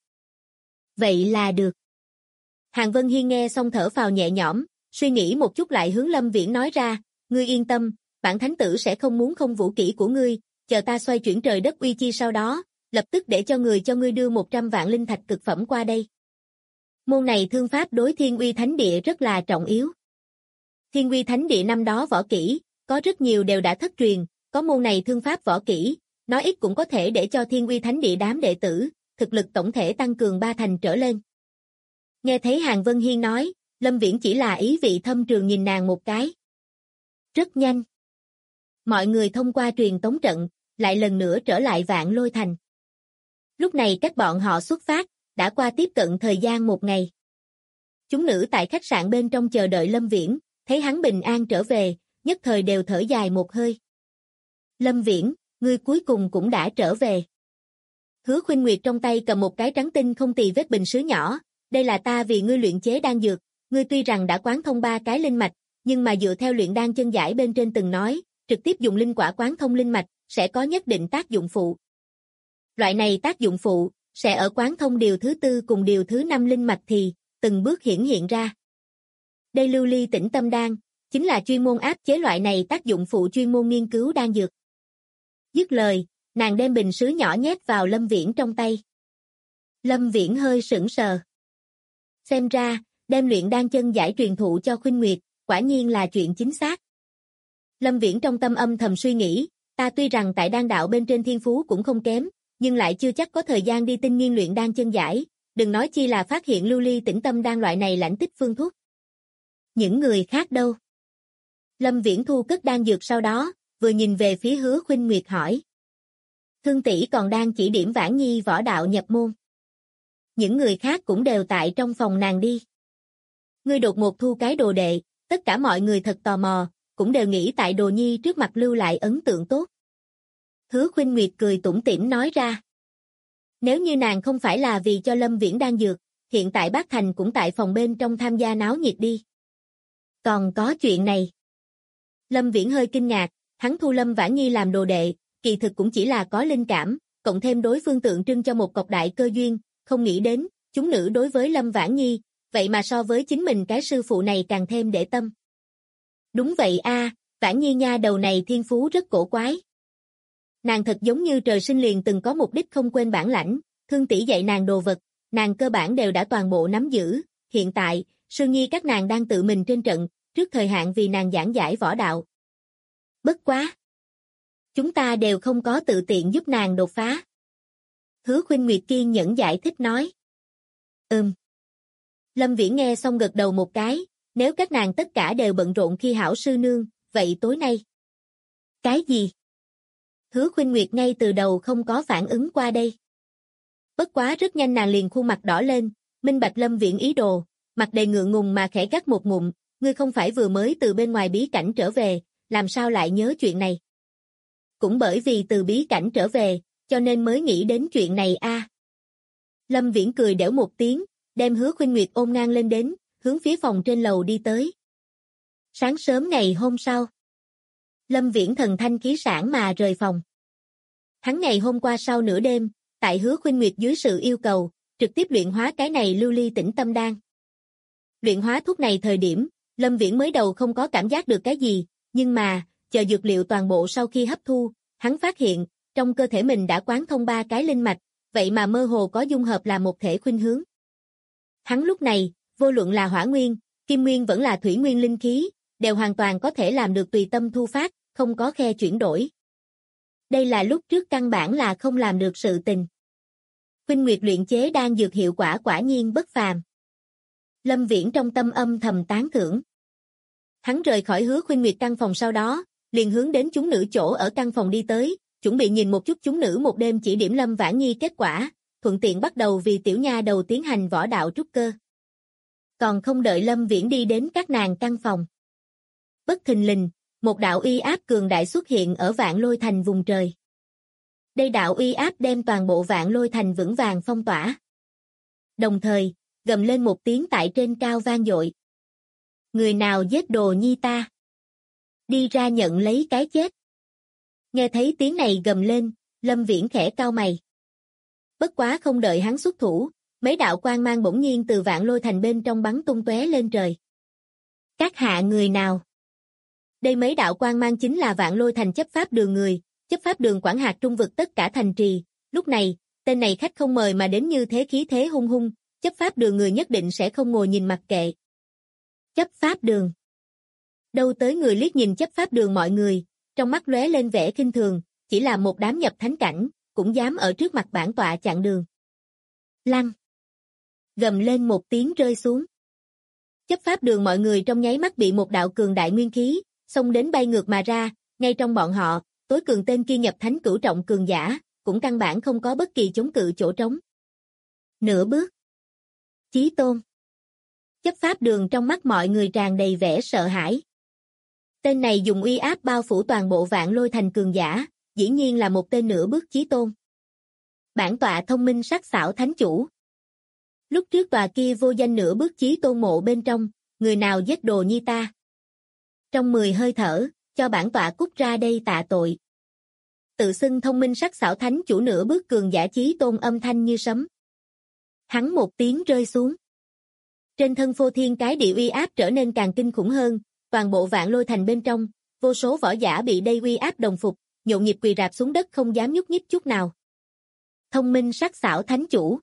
Vậy là được. Hàn Vân Hiên nghe xong thở phào nhẹ nhõm, suy nghĩ một chút lại hướng Lâm Viễn nói ra, ngươi yên tâm, bản thánh tử sẽ không muốn không vũ kỹ của ngươi, chờ ta xoay chuyển trời đất uy chi sau đó, lập tức để cho ngươi đưa 100 vạn linh thạch cực phẩm qua đây. Môn này thương pháp đối Thiên Uy Thánh Địa rất là trọng yếu. Thiên Uy Thánh Địa năm đó võ kỹ, có rất nhiều đều đã thất truyền, có môn này thương pháp võ kỹ, nói ít cũng có thể để cho Thiên Uy Thánh Địa đám đệ tử, thực lực tổng thể tăng cường 3 thành trở lên. Nghe thấy Hàn Vân Hiên nói, Lâm Viễn chỉ là ý vị thâm trường nhìn nàng một cái. Rất nhanh. Mọi người thông qua truyền tống trận, lại lần nữa trở lại Vạn Lôi Thành. Lúc này cách bọn họ xuất phát, đã qua tiếp cận thời gian 1 ngày. chúng nữ tại khách sạn bên trong chờ đợi Lâm Viễn, thấy hắn bình an trở về, nhất thời đều thở dài một hơi. Lâm Viễn, ngươi cuối cùng cũng đã trở về. Hứa Khuynh Nguyệt trong tay cầm một cái trắng tinh không tì vết bình sứ nhỏ, đây là ta vì ngươi luyện chế đan dược, ngươi tuy rằng đã quán thông 3 cái linh mạch, nhưng mà dựa theo luyện đan chân giải bên trên từng nói, trực tiếp dùng linh quả quán thông linh mạch, sẽ có nhất định tác dụng phụ. Loại này tác dụng phụ, sẽ ở quán thông điều thứ 4 cùng điều thứ 5 linh mạch thì, từng bước hiển hiện ra. Đây lưu ly tĩnh tâm đan, chính là chuyên môn áp chế loại này tác dụng phụ chuyên môn nghiên cứu đan dược. Dứt lời, nàng đem bình sứ nhỏ nhét vào Lâm Viễn trong tay. Lâm Viễn hơi sững sờ. Xem ra, đem luyện đan chân giải truyền thụ cho Khuynh Nguyệt, quả nhiên là chuyện chính xác. Lâm Viễn trong tâm âm thầm suy nghĩ, ta tuy rằng tại đan đạo bên trên thiên phú cũng không kém, nhưng lại chưa chắc có thời gian đi tinh nghiên luyện đan chân giải, đừng nói chi là phát hiện lưu ly tĩnh tâm đan loại này lãnh tích phương thuốc. Những người khác đâu? Lâm Viễn thu cất đan dược sau đó, vừa nhìn về phía Hứa Khuynh Nguyệt hỏi. Thương tỷ còn đang chỉ điểm Vãn Nhi võ đạo nhập môn. Những người khác cũng đều tại trong phòng nàng đi. Ngươi đột ngột thu cái đồ đệ, tất cả mọi người thật tò mò, cũng đều nghĩ tại đồ nhi trước mặt lưu lại ấn tượng tốt. Hứa Khuynh Nguyệt cười tủm tỉm nói ra. Nếu như nàng không phải là vì cho Lâm Viễn đan dược, hiện tại Bác Thành cũng tại phòng bên trong tham gia náo nhiệt đi. Còn có chuyện này. Lâm Viễn hơi kinh ngạc, hắn thu Lâm Vãn Nhi làm đồ đệ, kỳ thực cũng chỉ là có linh cảm, cộng thêm đối phương tượng trưng cho một cọc đại cơ duyên, không nghĩ đến, chúng nữ đối với Lâm Vãn Nhi, vậy mà so với chính mình cái sư phụ này càng thêm để tâm. Đúng vậy a, Vãn Nhi nha đầu này thiên phú rất cổ quái. Nàng thật giống như trời sinh liền từng có mục đích không quên bản lãnh, Thương tỷ dạy nàng đồ vật, nàng cơ bản đều đã toàn bộ nắm giữ, hiện tại, Sương Nhi các nàng đang tự mình trên trận, trước thời hạn vì nàng giảng giải võ đạo. Bất quá! Chúng ta đều không có tự tiện giúp nàng đột phá. Hứa Khuynh Nguyệt kiên nhẫn giải thích nói. Lâm Viễn nghe xong gật đầu một cái, nếu các nàng tất cả đều bận rộn khi hảo sư nương, vậy tối nay. Cái gì? Hứa Khuynh Nguyệt ngay từ đầu không có phản ứng qua đây. Bất quá rất nhanh nàng liền khuôn mặt đỏ lên, minh bạch Lâm Viễn ý đồ, mặt đầy ngượng ngùng mà khẽ gắt một ngụm, ngươi không phải vừa mới từ bên ngoài bí cảnh trở về, làm sao lại nhớ chuyện này? Cũng bởi vì từ bí cảnh trở về, cho nên mới nghĩ đến chuyện này a. Lâm Viễn cười đểu một tiếng, đem Hứa Khuynh Nguyệt ôm ngang lên đến, hướng phía phòng trên lầu đi tới. Sáng sớm ngày hôm sau, Lâm Viễn thần thanh khí sảng mà rời phòng. Hắn ngày hôm qua sau nửa đêm, tại Hứa Khuynh Nguyệt dưới sự yêu cầu, trực tiếp luyện hóa cái này lưu ly tĩnh tâm đan. Luyện hóa thuốc này thời điểm, Lâm Viễn mới đầu không có cảm giác được cái gì, nhưng mà, chờ dược liệu toàn bộ sau khi hấp thu, hắn phát hiện, trong cơ thể mình đã quán thông 3 cái linh mạch, vậy mà mơ hồ có dung hợp là một thể khuynh hướng. Hắn lúc này, vô luận là hỏa nguyên, kim nguyên vẫn là thủy nguyên linh khí, đều hoàn toàn có thể làm được tùy tâm thu phát, không có khe chuyển đổi. Đây là lúc trước căn bản là không làm được sự tình. Khuynh Nguyệt luyện chế đan dược hiệu quả quả nhiên bất phàm. Lâm Viễn trong tâm âm thầm tán thưởng. Hắn rời khỏi Hứa Khuynh Nguyệt căn phòng sau đó, liền hướng đến chúng nữ chỗ ở căn phòng đi tới, chuẩn bị nhìn một chút chúng nữ một đêm chỉ điểm Lâm Vãn Nhi kết quả, thuận tiện bắt đầu vì tiểu nha đầu tiến hành võ đạo trúc cơ. Còn không đợi Lâm Viễn đi đến các nàng căn phòng. Bất thình lình, một đạo uy áp cường đại xuất hiện ở Vạn Lôi Thành vùng trời. Đây đạo uy áp đem toàn bộ Vạn Lôi Thành vững vàng phong tỏa. Đồng thời, gầm lên một tiếng tại trên cao vang dội. Người nào giết đồ nhi ta? Đi ra nhận lấy cái chết. Nghe thấy tiếng này gầm lên, Lâm Viễn khẽ cau mày. Bất quá không đợi hắn xuất thủ, mấy đạo quang mang bỗng nhiên từ Vạn Lôi Thành bên trong bắn tung tóe lên trời. Các hạ người nào? Đây mấy đạo quang mang chính là Vạn Lôi Thành chấp pháp đường người, chấp pháp đường quản hạt trung vực tất cả thành trì. Lúc này, tên này khách không mời mà đến như thế khí thế hung hung, chấp pháp đường người nhất định sẽ không ngồi nhìn mặc kệ. Chấp pháp đường. Đâu tới người liếc nhìn chấp pháp đường mọi người, trong mắt lóe lên vẻ khinh thường, chỉ là một đám nhập thánh cảnh, cũng dám ở trước mặt bản tọa chặn đường. Lăng. Gầm lên một tiếng rơi xuống. Chấp pháp đường mọi người trong nháy mắt bị một đạo cường đại nguyên khí, xông đến bay ngược mà ra, ngay trong bọn họ, tối cường tên kia nhập thánh cửu trọng cường giả, cũng căn bản không có bất kỳ chống cự chỗ trống. Nửa bước. Chí tôn. Chấp pháp đường trong mắt mọi người tràn đầy vẻ sợ hãi. Tên này dùng uy áp bao phủ toàn bộ Vạn Lôi Thành cường giả, dĩ nhiên là một tên nửa bước chí tôn. Bản tọa thông minh sắc sảo thánh chủ. Lúc trước tòa kia vô danh nửa bước chí tôn mộ bên trong, người nào giết Đồ Nhi ta? Trong 10 hơi thở, cho bản tọa cút ra đây tạ tội. Tự xưng thông minh sắc sảo thánh chủ nửa bước cường giả chí tôn âm thanh như sấm. Hắn một tiếng rơi xuống. Trên thân phô thiên cái địa uy áp trở nên càng kinh khủng hơn, toàn bộ Vạn Lôi Thành bên trong, vô số võ giả bị đây uy áp đồng phục, nhộn nhịp quỳ rạp xuống đất không dám nhúc nhích chút nào. Thông minh sắc sảo thánh chủ.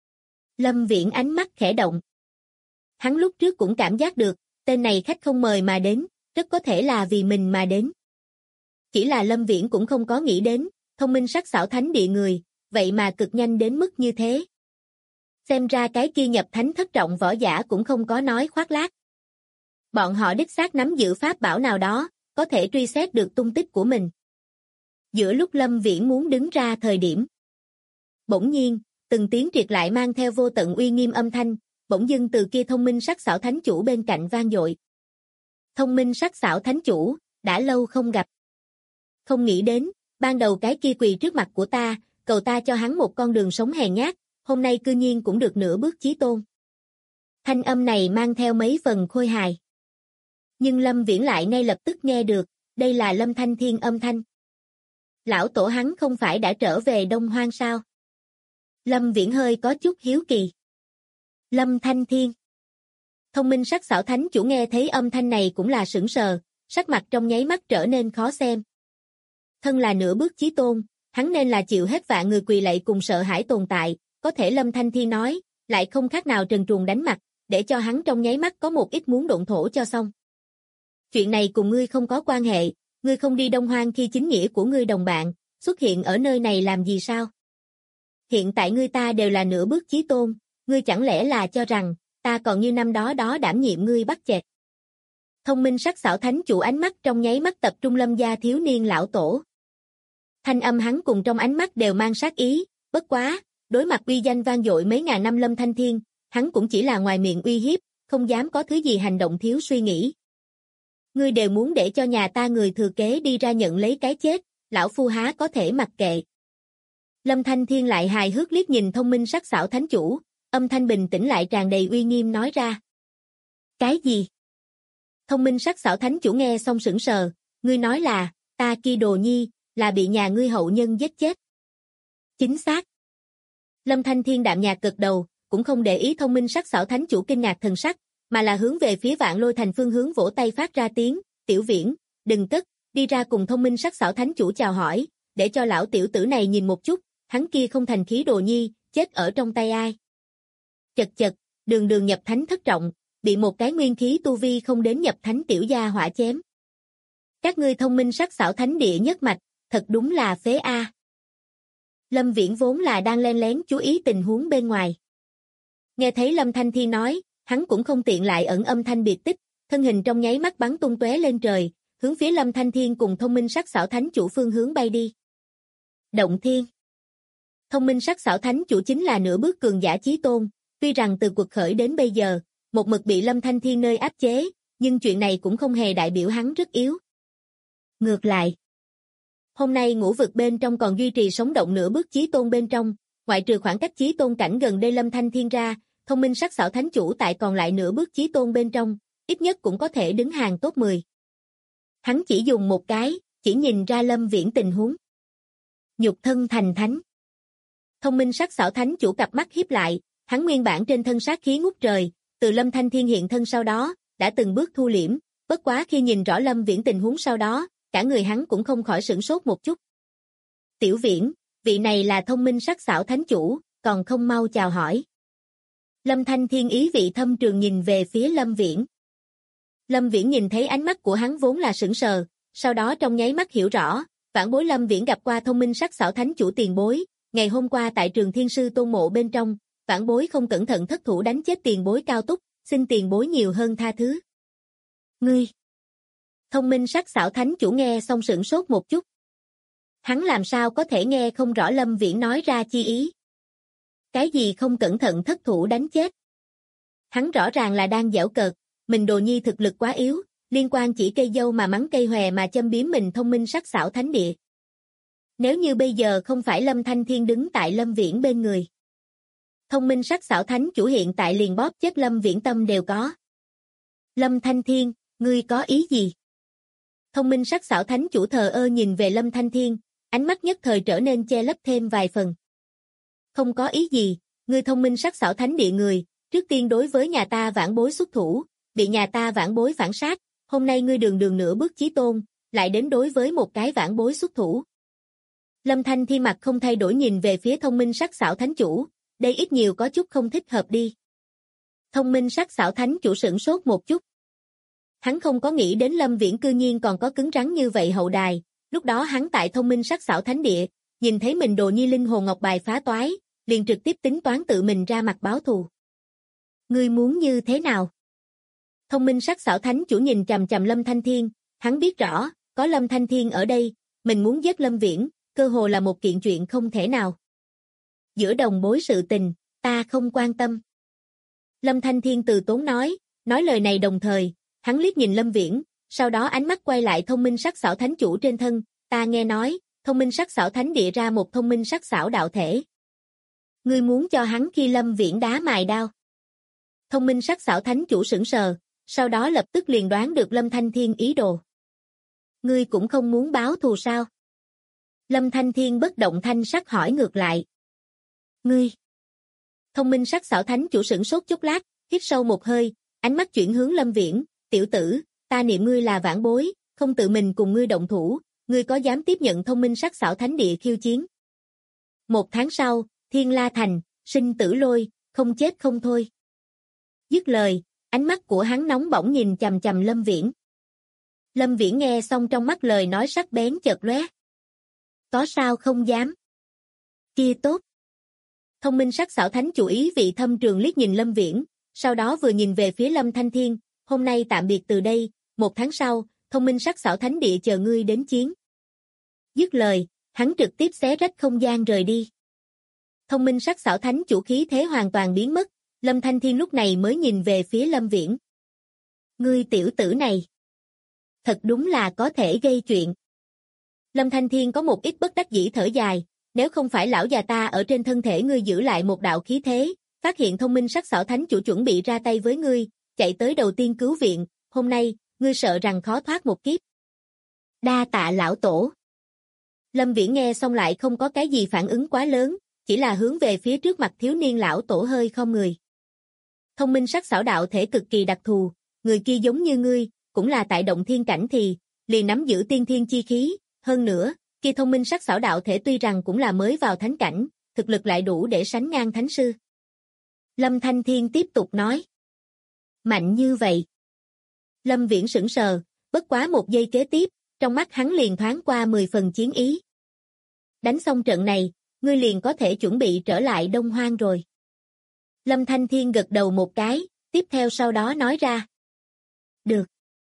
Lâm Viễn ánh mắt khẽ động. Hắn lúc trước cũng cảm giác được, tên này khách không mời mà đến, rất có thể là vì mình mà đến. Chỉ là Lâm Viễn cũng không có nghĩ đến, thông minh sắc sảo thánh địa người, vậy mà cực nhanh đến mức như thế. Xem ra cái kia nhập thánh thất trọng võ giả cũng không có nói khoác lác. Bọn họ đích xác nắm giữ pháp bảo nào đó, có thể truy xét được tung tích của mình. Giữa lúc Lâm Viễn muốn đứng ra thời điểm, bỗng nhiên, từng tiếng triệt lại mang theo vô tận uy nghiêm âm thanh, bỗng dưng từ kia thông minh sắc sảo thánh chủ bên cạnh vang dội. Thông minh sắc sảo thánh chủ, đã lâu không gặp. Không nghĩ đến, ban đầu cái kia quỳ trước mặt của ta, cầu ta cho hắn một con đường sống hèn nhát, hôm nay cư nhiên cũng được nửa bước chí tôn. Thanh âm này mang theo mấy phần khôi hài. Nhưng Lâm Viễn lại ngay lập tức nghe được, đây là Lâm Thanh Thiên âm thanh. Lão tổ hắn không phải đã trở về Đông Hoang sao? Lâm Viễn hơi có chút hiếu kỳ. Lâm Thanh Thiên. Thông minh sắc sảo thánh chủ nghe thấy âm thanh này cũng là sững sờ, sắc mặt trong nháy mắt trở nên khó xem. Thân là nửa bước chí tôn, hắn nên là chịu hết vạn người quỳ lạy cùng sợ hãi tồn tại, có thể Lâm Thanh Thiên nói, lại không khác nào trần truồng đánh mặt, để cho hắn trong nháy mắt có một ít muốn độn thổ cho xong. Chuyện này cùng ngươi không có quan hệ, ngươi không đi Đông Hoang khi chính nghĩa của ngươi đồng bạn, xuất hiện ở nơi này làm gì sao? Hiện tại ngươi ta đều là nửa bước chí tôn, ngươi chẳng lẽ là cho rằng, ta còn như năm đó đảm nhiệm ngươi bắt chẹt. Thông minh sắc sảo thánh chủ ánh mắt trong nháy mắt tập trung Lâm gia thiếu niên lão tổ. Thanh âm hắn cùng trong ánh mắt đều mang sát ý, bất quá, đối mặt uy danh vang dội mấy ngàn năm Lâm Thanh Thiên, hắn cũng chỉ là ngoài miệng uy hiếp, không dám có thứ gì hành động thiếu suy nghĩ. Ngươi đều muốn để cho nhà ta người thừa kế đi ra nhận lấy cái chết, lão phu há có thể mặc kệ. Lâm Thanh Thiên lại hài hước liếc nhìn thông minh sắc sảo thánh chủ, âm thanh bình tĩnh lại tràn đầy uy nghiêm nói ra. Cái gì? Thông minh sắc sảo thánh chủ nghe xong sững sờ, ngươi nói là, ta kia Đồ Nhi, là bị nhà ngươi hậu nhân giết chết. Chính xác. Lâm Thanh Thiên đạm nhạt gật đầu, cũng không để ý thông minh sắc sảo thánh chủ kinh ngạc thần sắc, mà là hướng về phía Vạn Lôi Thành phương hướng vỗ tay phát ra tiếng, Tiểu Viễn, đừng cất, đi ra cùng thông minh sắc sảo thánh chủ chào hỏi, để cho lão tiểu tử này nhìn một chút, hắn kia không thành khí Đồ Nhi, chết ở trong tay ai. Chật chật, đường đường nhập thánh thất trọng, bị một cái nguyên khí tu vi không đến nhập thánh tiểu gia hỏa chém. Các ngươi thông minh sắc sảo thánh địa nhất mạch, thật đúng là phế a. Lâm Viễn vốn là đang len lén chú ý tình huống bên ngoài. Nghe thấy Lâm Thanh Thiên nói, hắn cũng không tiện lại ẩn âm thanh biệt tích, thân hình trong nháy mắt bắn tung tóe lên trời, hướng phía Lâm Thanh Thiên cùng thông minh sắc sảo thánh chủ phương hướng bay đi. Động Thiên. Thông minh sắc sảo thánh chủ chính là nửa bước cường giả chí tôn, tuy rằng từ cuộc khởi đến bây giờ, một mực bị Lâm Thanh Thiên nơi áp chế, nhưng chuyện này cũng không hề đại biểu hắn rất yếu. Ngược lại, hôm nay ngũ vực bên trong còn duy trì sống động nửa bước chí tôn bên trong, ngoại trừ khoảng cách chí tôn cảnh gần đây Lâm Thanh Thiên ra, thông minh sắc sảo thánh chủ tại còn lại nửa bước chí tôn bên trong, ít nhất cũng có thể đứng hàng top 10. Hắn chỉ dùng một cái, chỉ nhìn ra Lâm Viễn tình huống. Nhục thân thành thánh. Thông minh sắc sảo thánh chủ cặp mắt hiếp lại, hắn nguyên bản trên thân sát khí ngút trời, từ Lâm Thanh Thiên hiện thân sau đó, đã từng bước thu liễm, bất quá khi nhìn rõ Lâm Viễn tình huống sau đó, cả người hắn cũng không khỏi sửng sốt một chút. Tiểu Viễn, vị này là thông minh sắc sảo thánh chủ, còn không mau chào hỏi. Lâm Thanh Thiên ý vị thâm trường nhìn về phía Lâm Viễn. Lâm Viễn nhìn thấy ánh mắt của hắn vốn là sững sờ, sau đó trong nháy mắt hiểu rõ, vãn bối Lâm Viễn gặp qua thông minh sắc sảo thánh chủ tiền bối, ngày hôm qua tại Trường Thiên Sư Tôn mộ bên trong, vãn bối không cẩn thận thất thủ đánh chết tiền bối cao túc, xin tiền bối nhiều hơn tha thứ. Ngươi! Thông minh sắc sảo thánh chủ nghe xong sửng sốt một chút. Hắn làm sao có thể nghe không rõ Lâm Viễn nói ra chi ý. Cái gì không cẩn thận thất thủ đánh chết? Hắn rõ ràng là đang giễu cợt, mình Đồ Nhi thực lực quá yếu, liên quan chỉ cây dâu mà mắng cây hòe mà châm biếm mình thông minh sắc sảo thánh địa. Nếu như bây giờ không phải Lâm Thanh Thiên đứng tại Lâm Viễn bên người. Thông minh sắc sảo thánh chủ hiện tại liền bóp chết Lâm Viễn tâm đều có. Lâm Thanh Thiên, ngươi có ý gì? Thông minh sắc sảo thánh chủ thờ ơ nhìn về Lâm Thanh Thiên, ánh mắt nhất thời trở nên che lấp thêm vài phần. Không có ý gì, ngươi thông minh sắc sảo thánh địa người, trước tiên đối với nhà ta vãn bối xuất thủ, bị nhà ta vãn bối phản sát, hôm nay ngươi đường đường nửa bước chí tôn, lại đến đối với một cái vãn bối xuất thủ. Lâm Thanh Thiên mặt không thay đổi nhìn về phía thông minh sắc sảo thánh chủ, đây ít nhiều có chút không thích hợp đi. Thông minh sắc sảo thánh chủ sửng sốt một chút. Hắn không có nghĩ đến Lâm Viễn cư nhiên còn có cứng rắn như vậy hậu đài, lúc đó hắn tại thông minh sắc sảo thánh địa, nhìn thấy mình Đồ Nhi linh hồn ngọc bài phá toái, liền trực tiếp tính toán tự mình ra mặt báo thù. Ngươi muốn như thế nào? Thông minh sắc sảo thánh chủ nhìn chằm chằm Lâm Thanh Thiên, hắn biết rõ, có Lâm Thanh Thiên ở đây, mình muốn giết Lâm Viễn, cơ hồ là một kiện chuyện không thể nào. Giữa đồng bối sự tình, ta không quan tâm. Lâm Thanh Thiên từ tốn nói lời này đồng thời, hắn liếc nhìn Lâm Viễn, sau đó ánh mắt quay lại thông minh sắc sảo thánh chủ trên thân, ta nghe nói, thông minh sắc sảo thánh địa ra một thông minh sắc sảo đạo thể. Ngươi muốn cho hắn khi Lâm Viễn đá mài đao. Thông minh sắc sảo thánh chủ sững sờ, sau đó lập tức liền đoán được Lâm Thanh Thiên ý đồ. Ngươi cũng không muốn báo thù sao? Lâm Thanh Thiên bất động thanh sắc hỏi ngược lại. Ngươi. Thông minh sắc sảo thánh chủ sửng sốt chốc lát, hít sâu một hơi, ánh mắt chuyển hướng Lâm Viễn, tiểu tử, ta niệm ngươi là vãn bối, không tự mình cùng ngươi động thủ, ngươi có dám tiếp nhận thông minh sắc sảo thánh địa khiêu chiến? 1 tháng sau, Thiên La Thành, sinh tử lôi, không chết không thôi. Dứt lời, ánh mắt của hắn nóng bỏng nhìn chằm chằm Lâm Viễn. Lâm Viễn nghe xong trong mắt lời nói sắc bén chợt lóe. Có sao không dám? Kia tốt. Thông minh sắc sảo thánh chủ ý vị thâm trường liếc nhìn Lâm Viễn, sau đó vừa nhìn về phía Lâm Thanh Thiên, hôm nay tạm biệt từ đây, 1 tháng sau, thông minh sắc sảo thánh địa chờ ngươi đến chiến. Dứt lời, hắn trực tiếp xé rách không gian rời đi. Thông minh sắc sảo thánh chủ khí thế hoàn toàn biến mất, Lâm Thanh Thiên lúc này mới nhìn về phía Lâm Viễn. Ngươi tiểu tử này, thật đúng là có thể gây chuyện. Lâm Thanh Thiên có một ít bất đắc dĩ thở dài, nếu không phải lão già ta ở trên thân thể ngươi giữ lại một đạo khí thế, phát hiện thông minh sắc sảo thánh chủ chuẩn bị ra tay với ngươi, chạy tới đầu tiên cứu viện, hôm nay, ngươi sợ rằng khó thoát một kiếp. Đa tạ lão tổ. Lâm Viễn nghe xong lại không có cái gì phản ứng quá lớn, chỉ là hướng về phía trước mặt thiếu niên lão tổ hơi khom người. Thông minh sắc sảo đạo thể cực kỳ đặc thù, người kia giống như ngươi, cũng là tại động thiên cảnh thì, liền nắm giữ tiên thiên chi khí, hơn nữa, kia thông minh sắc sảo đạo thể tuy rằng cũng là mới vào thánh cảnh, thực lực lại đủ để sánh ngang thánh sư. Lâm Thanh Thiên tiếp tục nói. Mạnh như vậy. Lâm Viễn sững sờ, bất quá một giây kế tiếp, trong mắt hắn liền thoáng qua 10 phần chiến ý. Đánh xong trận này, ngươi liền có thể chuẩn bị trở lại Đông Hoang rồi. Lâm Thanh Thiên gật đầu một cái, tiếp theo sau đó nói ra. Được.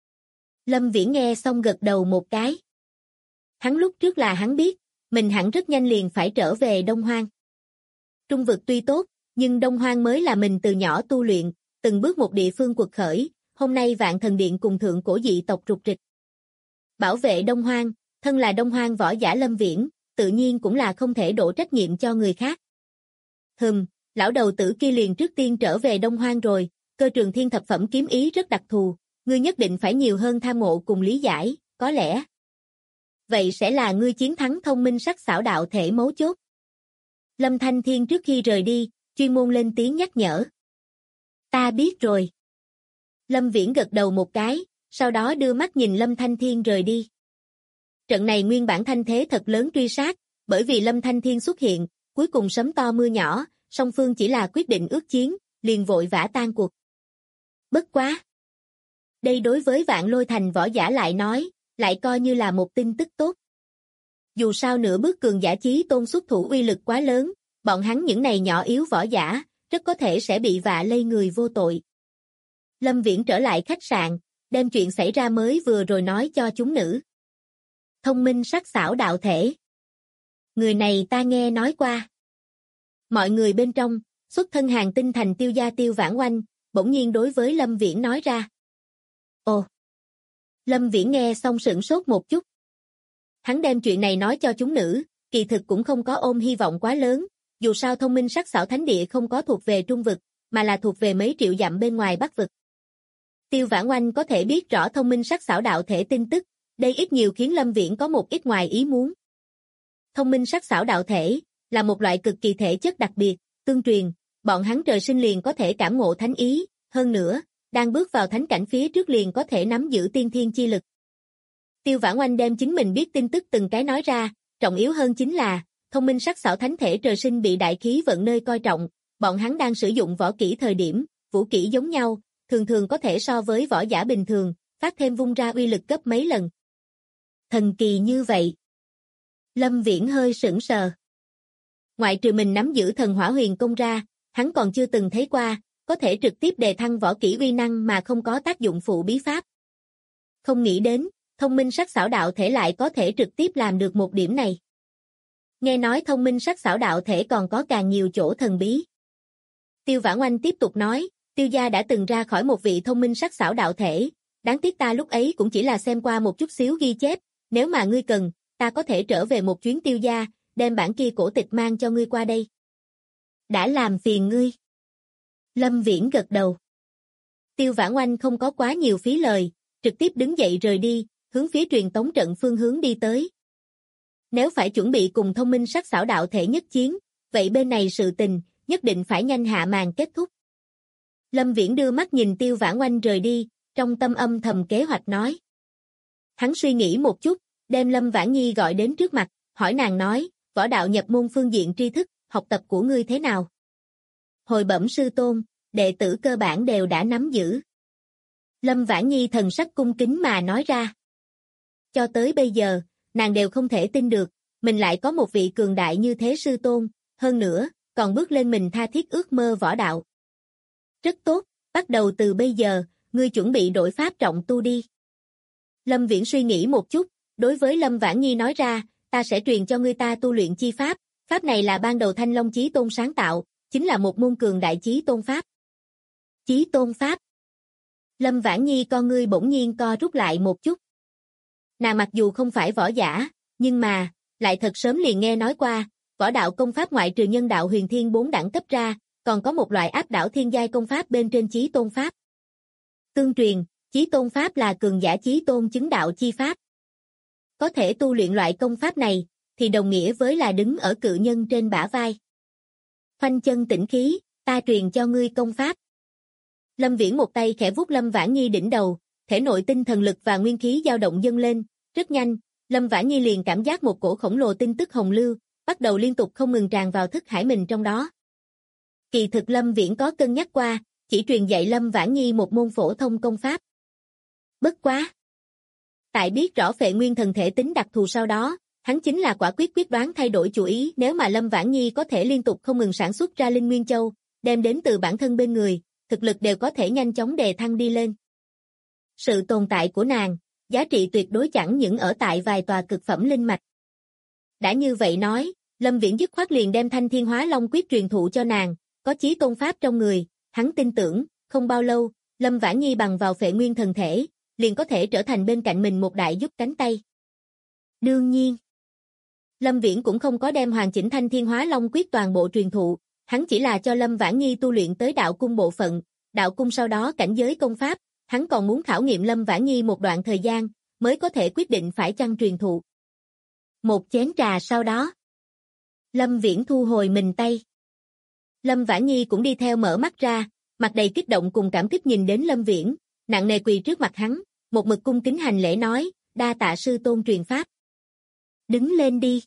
Lâm Viễn nghe xong gật đầu một cái. Hắn lúc trước là hắn biết, mình hẳn rất nhanh liền phải trở về Đông Hoang. Trung vực tuy tốt, nhưng Đông Hoang mới là mình từ nhỏ tu luyện, từng bước một địa phương quật khởi, hôm nay Vạn Thần Điện cùng thượng cổ dị tộc rục rịch. Bảo vệ Đông Hoang, thân là Đông Hoang võ giả Lâm Viễn, tự nhiên cũng là không thể đổ trách nhiệm cho người khác. Lão đầu tử kia liền trước tiên trở về Đông Hoang rồi, cơ trường thiên thập phẩm kiếm ý rất đặc thù, ngươi nhất định phải nhiều hơn tham ngộ cùng lý giải, có lẽ. Vậy sẽ là ngươi chiến thắng thông minh sắc sảo đạo thể mấu chốt. Lâm Thanh Thiên trước khi rời đi, chuyên môn lên tiếng nhắc nhở. Ta biết rồi. Lâm Viễn gật đầu một cái, sau đó đưa mắt nhìn Lâm Thanh Thiên rời đi. Trận này nguyên bản thanh thế thật lớn truy sát, bởi vì Lâm Thanh Thiên xuất hiện, cuối cùng sấm to mưa nhỏ, song phương chỉ là quyết định ước chiến, liền vội vã tan cuộc. Bất quá. Đây đối với Vạn Lôi Thành võ giả lại nói, lại coi như là một tin tức tốt. Dù sao nửa bước cường giả chí tôn xuất thủ uy lực quá lớn, bọn hắn những này nhỏ yếu võ giả, rất có thể sẽ bị vạ lây người vô tội. Lâm Viễn trở lại khách sạn, đem chuyện xảy ra mới vừa rồi nói cho chúng nữ. Thông minh sắc sảo đạo thể. Người này ta nghe nói qua. Mọi người bên trong, xuất thân hàng tinh thành Tiêu gia Tiêu Vãn Oanh, bỗng nhiên đối với Lâm Viễn nói ra. Ồ! Lâm Viễn nghe xong sửng sốt một chút. Hắn đem chuyện này nói cho chúng nữ, kỳ thực cũng không có ôm hy vọng quá lớn, dù sao Thông Minh Sắc Sảo Thánh Địa không có thuộc về Trung vực, mà là thuộc về mấy triệu dặm bên ngoài Bắc vực. Tiêu Vãn Oanh có thể biết rõ Thông Minh Sắc Sảo đạo thể tin tức, đây ít nhiều khiến Lâm Viễn có một ít ngoài ý muốn. Thông Minh Sắc Sảo đạo thể là một loại cực kỳ thể chất đặc biệt, tương truyền, bọn hắn trời sinh liền có thể cảm ngộ thánh ý, hơn nữa, đang bước vào thánh cảnh phía trước liền có thể nắm giữ tiên thiên chi lực. Tiêu Vãn Oanh đem chính mình biết tin tức từng cái nói ra, trọng yếu hơn chính là, Thông Minh Sắc Sảo thánh thể trời sinh bị đại khí vận nơi coi trọng, bọn hắn đang sử dụng võ kỹ thời điểm, vũ kỹ giống nhau, thường thường có thể so với võ giả bình thường, phát thêm vung ra uy lực gấp mấy lần. Thần kỳ như vậy. Lâm Viễn hơi sững sờ. Ngoại trừ mình nắm giữ thần hỏa huyền công ra, hắn còn chưa từng thấy qua, có thể trực tiếp đề thăng võ kỹ uy năng mà không có tác dụng phụ bí pháp. Không nghĩ đến, Thông Minh Sắc Sảo đạo thể lại có thể trực tiếp làm được một điểm này. Nghe nói Thông Minh Sắc Sảo đạo thể còn có càng nhiều chỗ thần bí. Tiêu Vãn Oanh tiếp tục nói, Tiêu gia đã từng ra khỏi một vị Thông Minh Sắc Sảo đạo thể, đáng tiếc ta lúc ấy cũng chỉ là xem qua một chút xíu ghi chép, nếu mà ngươi cần, ta có thể trở về một chuyến Tiêu gia, đem bản kia cổ tịch mang cho ngươi qua đây. Đã làm phiền ngươi. Lâm Viễn gật đầu. Tiêu Vãn Oanh không có quá nhiều phí lời, trực tiếp đứng dậy rời đi, hướng phía truyền tống trận phương hướng đi tới. Nếu phải chuẩn bị cùng Thông Minh Sắc Sảo đạo thể nhất chiến, vậy bên này sự tình, nhất định phải nhanh hạ màn kết thúc. Lâm Viễn đưa mắt nhìn Tiêu Vãn Oanh rời đi, trong tâm âm thầm kế hoạch nói. Hắn suy nghĩ một chút, đem Lâm Vãn Nhi gọi đến trước mặt, hỏi nàng nói, võ đạo nhập môn phương diện tri thức, học tập của ngươi thế nào? Hồi bẩm sư tôn, đệ tử cơ bản đều đã nắm giữ. Lâm Vãn Nhi thần sắc cung kính mà nói ra. Cho tới bây giờ, nàng đều không thể tin được, mình lại có một vị cường đại như thế sư tôn, hơn nữa, còn bước lên mình tha thiết ước mơ võ đạo. Rất tốt, bắt đầu từ bây giờ, ngươi chuẩn bị đổi pháp trọng tu đi. Lâm Viễn suy nghĩ một chút, đối với Lâm Vãn Nhi nói ra, ta sẽ truyền cho ngươi ta tu luyện chi pháp, pháp này là ban đầu Thanh Long Chí Tôn sáng tạo, chính là một môn cường đại chí tôn pháp. Chí tôn pháp. Lâm Vãn Nhi con ngươi bỗng nhiên co rút lại một chút. Nàng mặc dù không phải võ giả, nhưng mà, lại thật sớm liền nghe nói qua, võ đạo công pháp ngoại trừ nhân đạo huyền thiên 4 đẳng cấp ra, còn có một loại áp đảo thiên giai công pháp bên trên chí tôn pháp. Tương truyền, chí tôn pháp là cường giả chí tôn chứng đạo chi pháp. Có thể tu luyện loại công pháp này, thì đồng nghĩa với là đứng ở cự nhân trên bả vai. Phanh chân tĩnh khí, ta truyền cho ngươi công pháp. Lâm Viễn một tay khẽ vuốt Lâm Vãn Nhi đỉnh đầu, thể nội tinh thần lực và nguyên khí dao động dâng lên, rất nhanh, Lâm Vãn Nhi liền cảm giác một cổ khổng lồ tin tức hồng lưu, bắt đầu liên tục không ngừng tràn vào thức hải mình trong đó. Kỳ thực Lâm Viễn có cân nhắc qua, chỉ truyền dạy Lâm Vãn Nhi một môn phổ thông công pháp. Bất quá. Tại biết rõ Phệ Nguyên thần thể tính đặc thù sau đó, hắn chính là quả quyết quyết đoán thay đổi chủ ý, nếu mà Lâm Vãn Nhi có thể liên tục không ngừng sản xuất ra Linh Nguyên Châu, đem đến từ bản thân bên người, thực lực đều có thể nhanh chóng đề thăng đi lên. Sự tồn tại của nàng, giá trị tuyệt đối chẳng những ở tại vài tòa cực phẩm linh mạch. Đã như vậy nói, Lâm Viễn dứt khoát liền đem Thanh Thiên Hóa Long Quyết truyền thụ cho nàng, có chí tôn pháp trong người, hắn tin tưởng, không bao lâu, Lâm Vãn Nhi bằng vào Phệ Nguyên thần thể, liền có thể trở thành bên cạnh mình một đại giúp cánh tay. Đương nhiên, Lâm Viễn cũng không có đem hoàn chỉnh Thanh Thiên Hóa Long Quyết toàn bộ truyền thụ, hắn chỉ là cho Lâm Vãn Nhi tu luyện tới đạo cung bộ phận, đạo cung sau đó cảnh giới công pháp, hắn còn muốn khảo nghiệm Lâm Vãn Nhi một đoạn thời gian, mới có thể quyết định phải chăng truyền thụ. Một chén trà sau đó, Lâm Viễn thu hồi mình tay. Lâm Vãn Nhi cũng đi theo mở mắt ra, mặt đầy kích động cùng cảm kích nhìn đến Lâm Viễn, nặng nề quỳ trước mặt hắn, một mực cung kính hành lễ nói, đa tạ sư tôn truyền pháp. Đứng lên đi.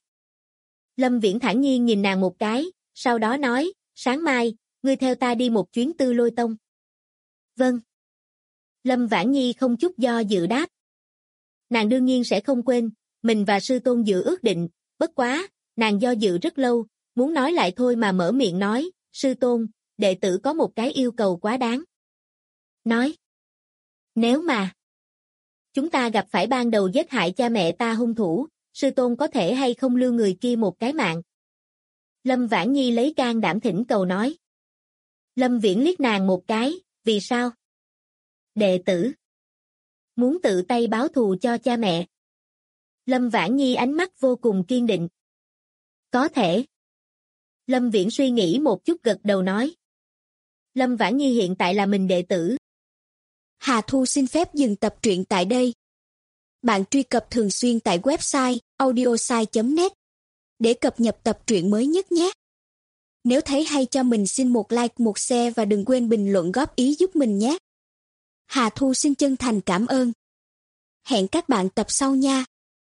Lâm Viễn thản nhiên nhìn nàng một cái, sau đó nói, sáng mai, ngươi theo ta đi một chuyến Tư Lôi Tông. Vâng. Lâm Vãn Nhi không chút do dự đáp. Nàng đương nhiên sẽ không quên, mình và sư tôn dự ước định, bất quá, nàng do dự rất lâu, muốn nói lại thôi mà mở miệng nói, sư tôn, đệ tử có một cái yêu cầu quá đáng. Nói. Nếu mà chúng ta gặp phải ban đầu giết hại cha mẹ ta hung thủ, sư tôn có thể hay không lưu người kia một cái mạng? Lâm Vãn Nhi lấy can đảm thỉnh cầu nói. Lâm Viễn liếc nàng một cái, Vì sao? Đệ tử muốn tự tay báo thù cho cha mẹ. Lâm Vãn Nhi ánh mắt vô cùng kiên định. Có thể. Lâm Viễn suy nghĩ một chút gật đầu nói. Lâm Vãn Nhi hiện tại là mình đệ tử. Hà Thu xin phép dừng tập truyện tại đây. Bạn truy cập thường xuyên tại website audiosai.net để cập nhật tập truyện mới nhất nhé. Nếu thấy hay cho mình xin một like, một share và đừng quên bình luận góp ý giúp mình nhé. Hà Thu xin chân thành cảm ơn. Hẹn các bạn tập sau nha.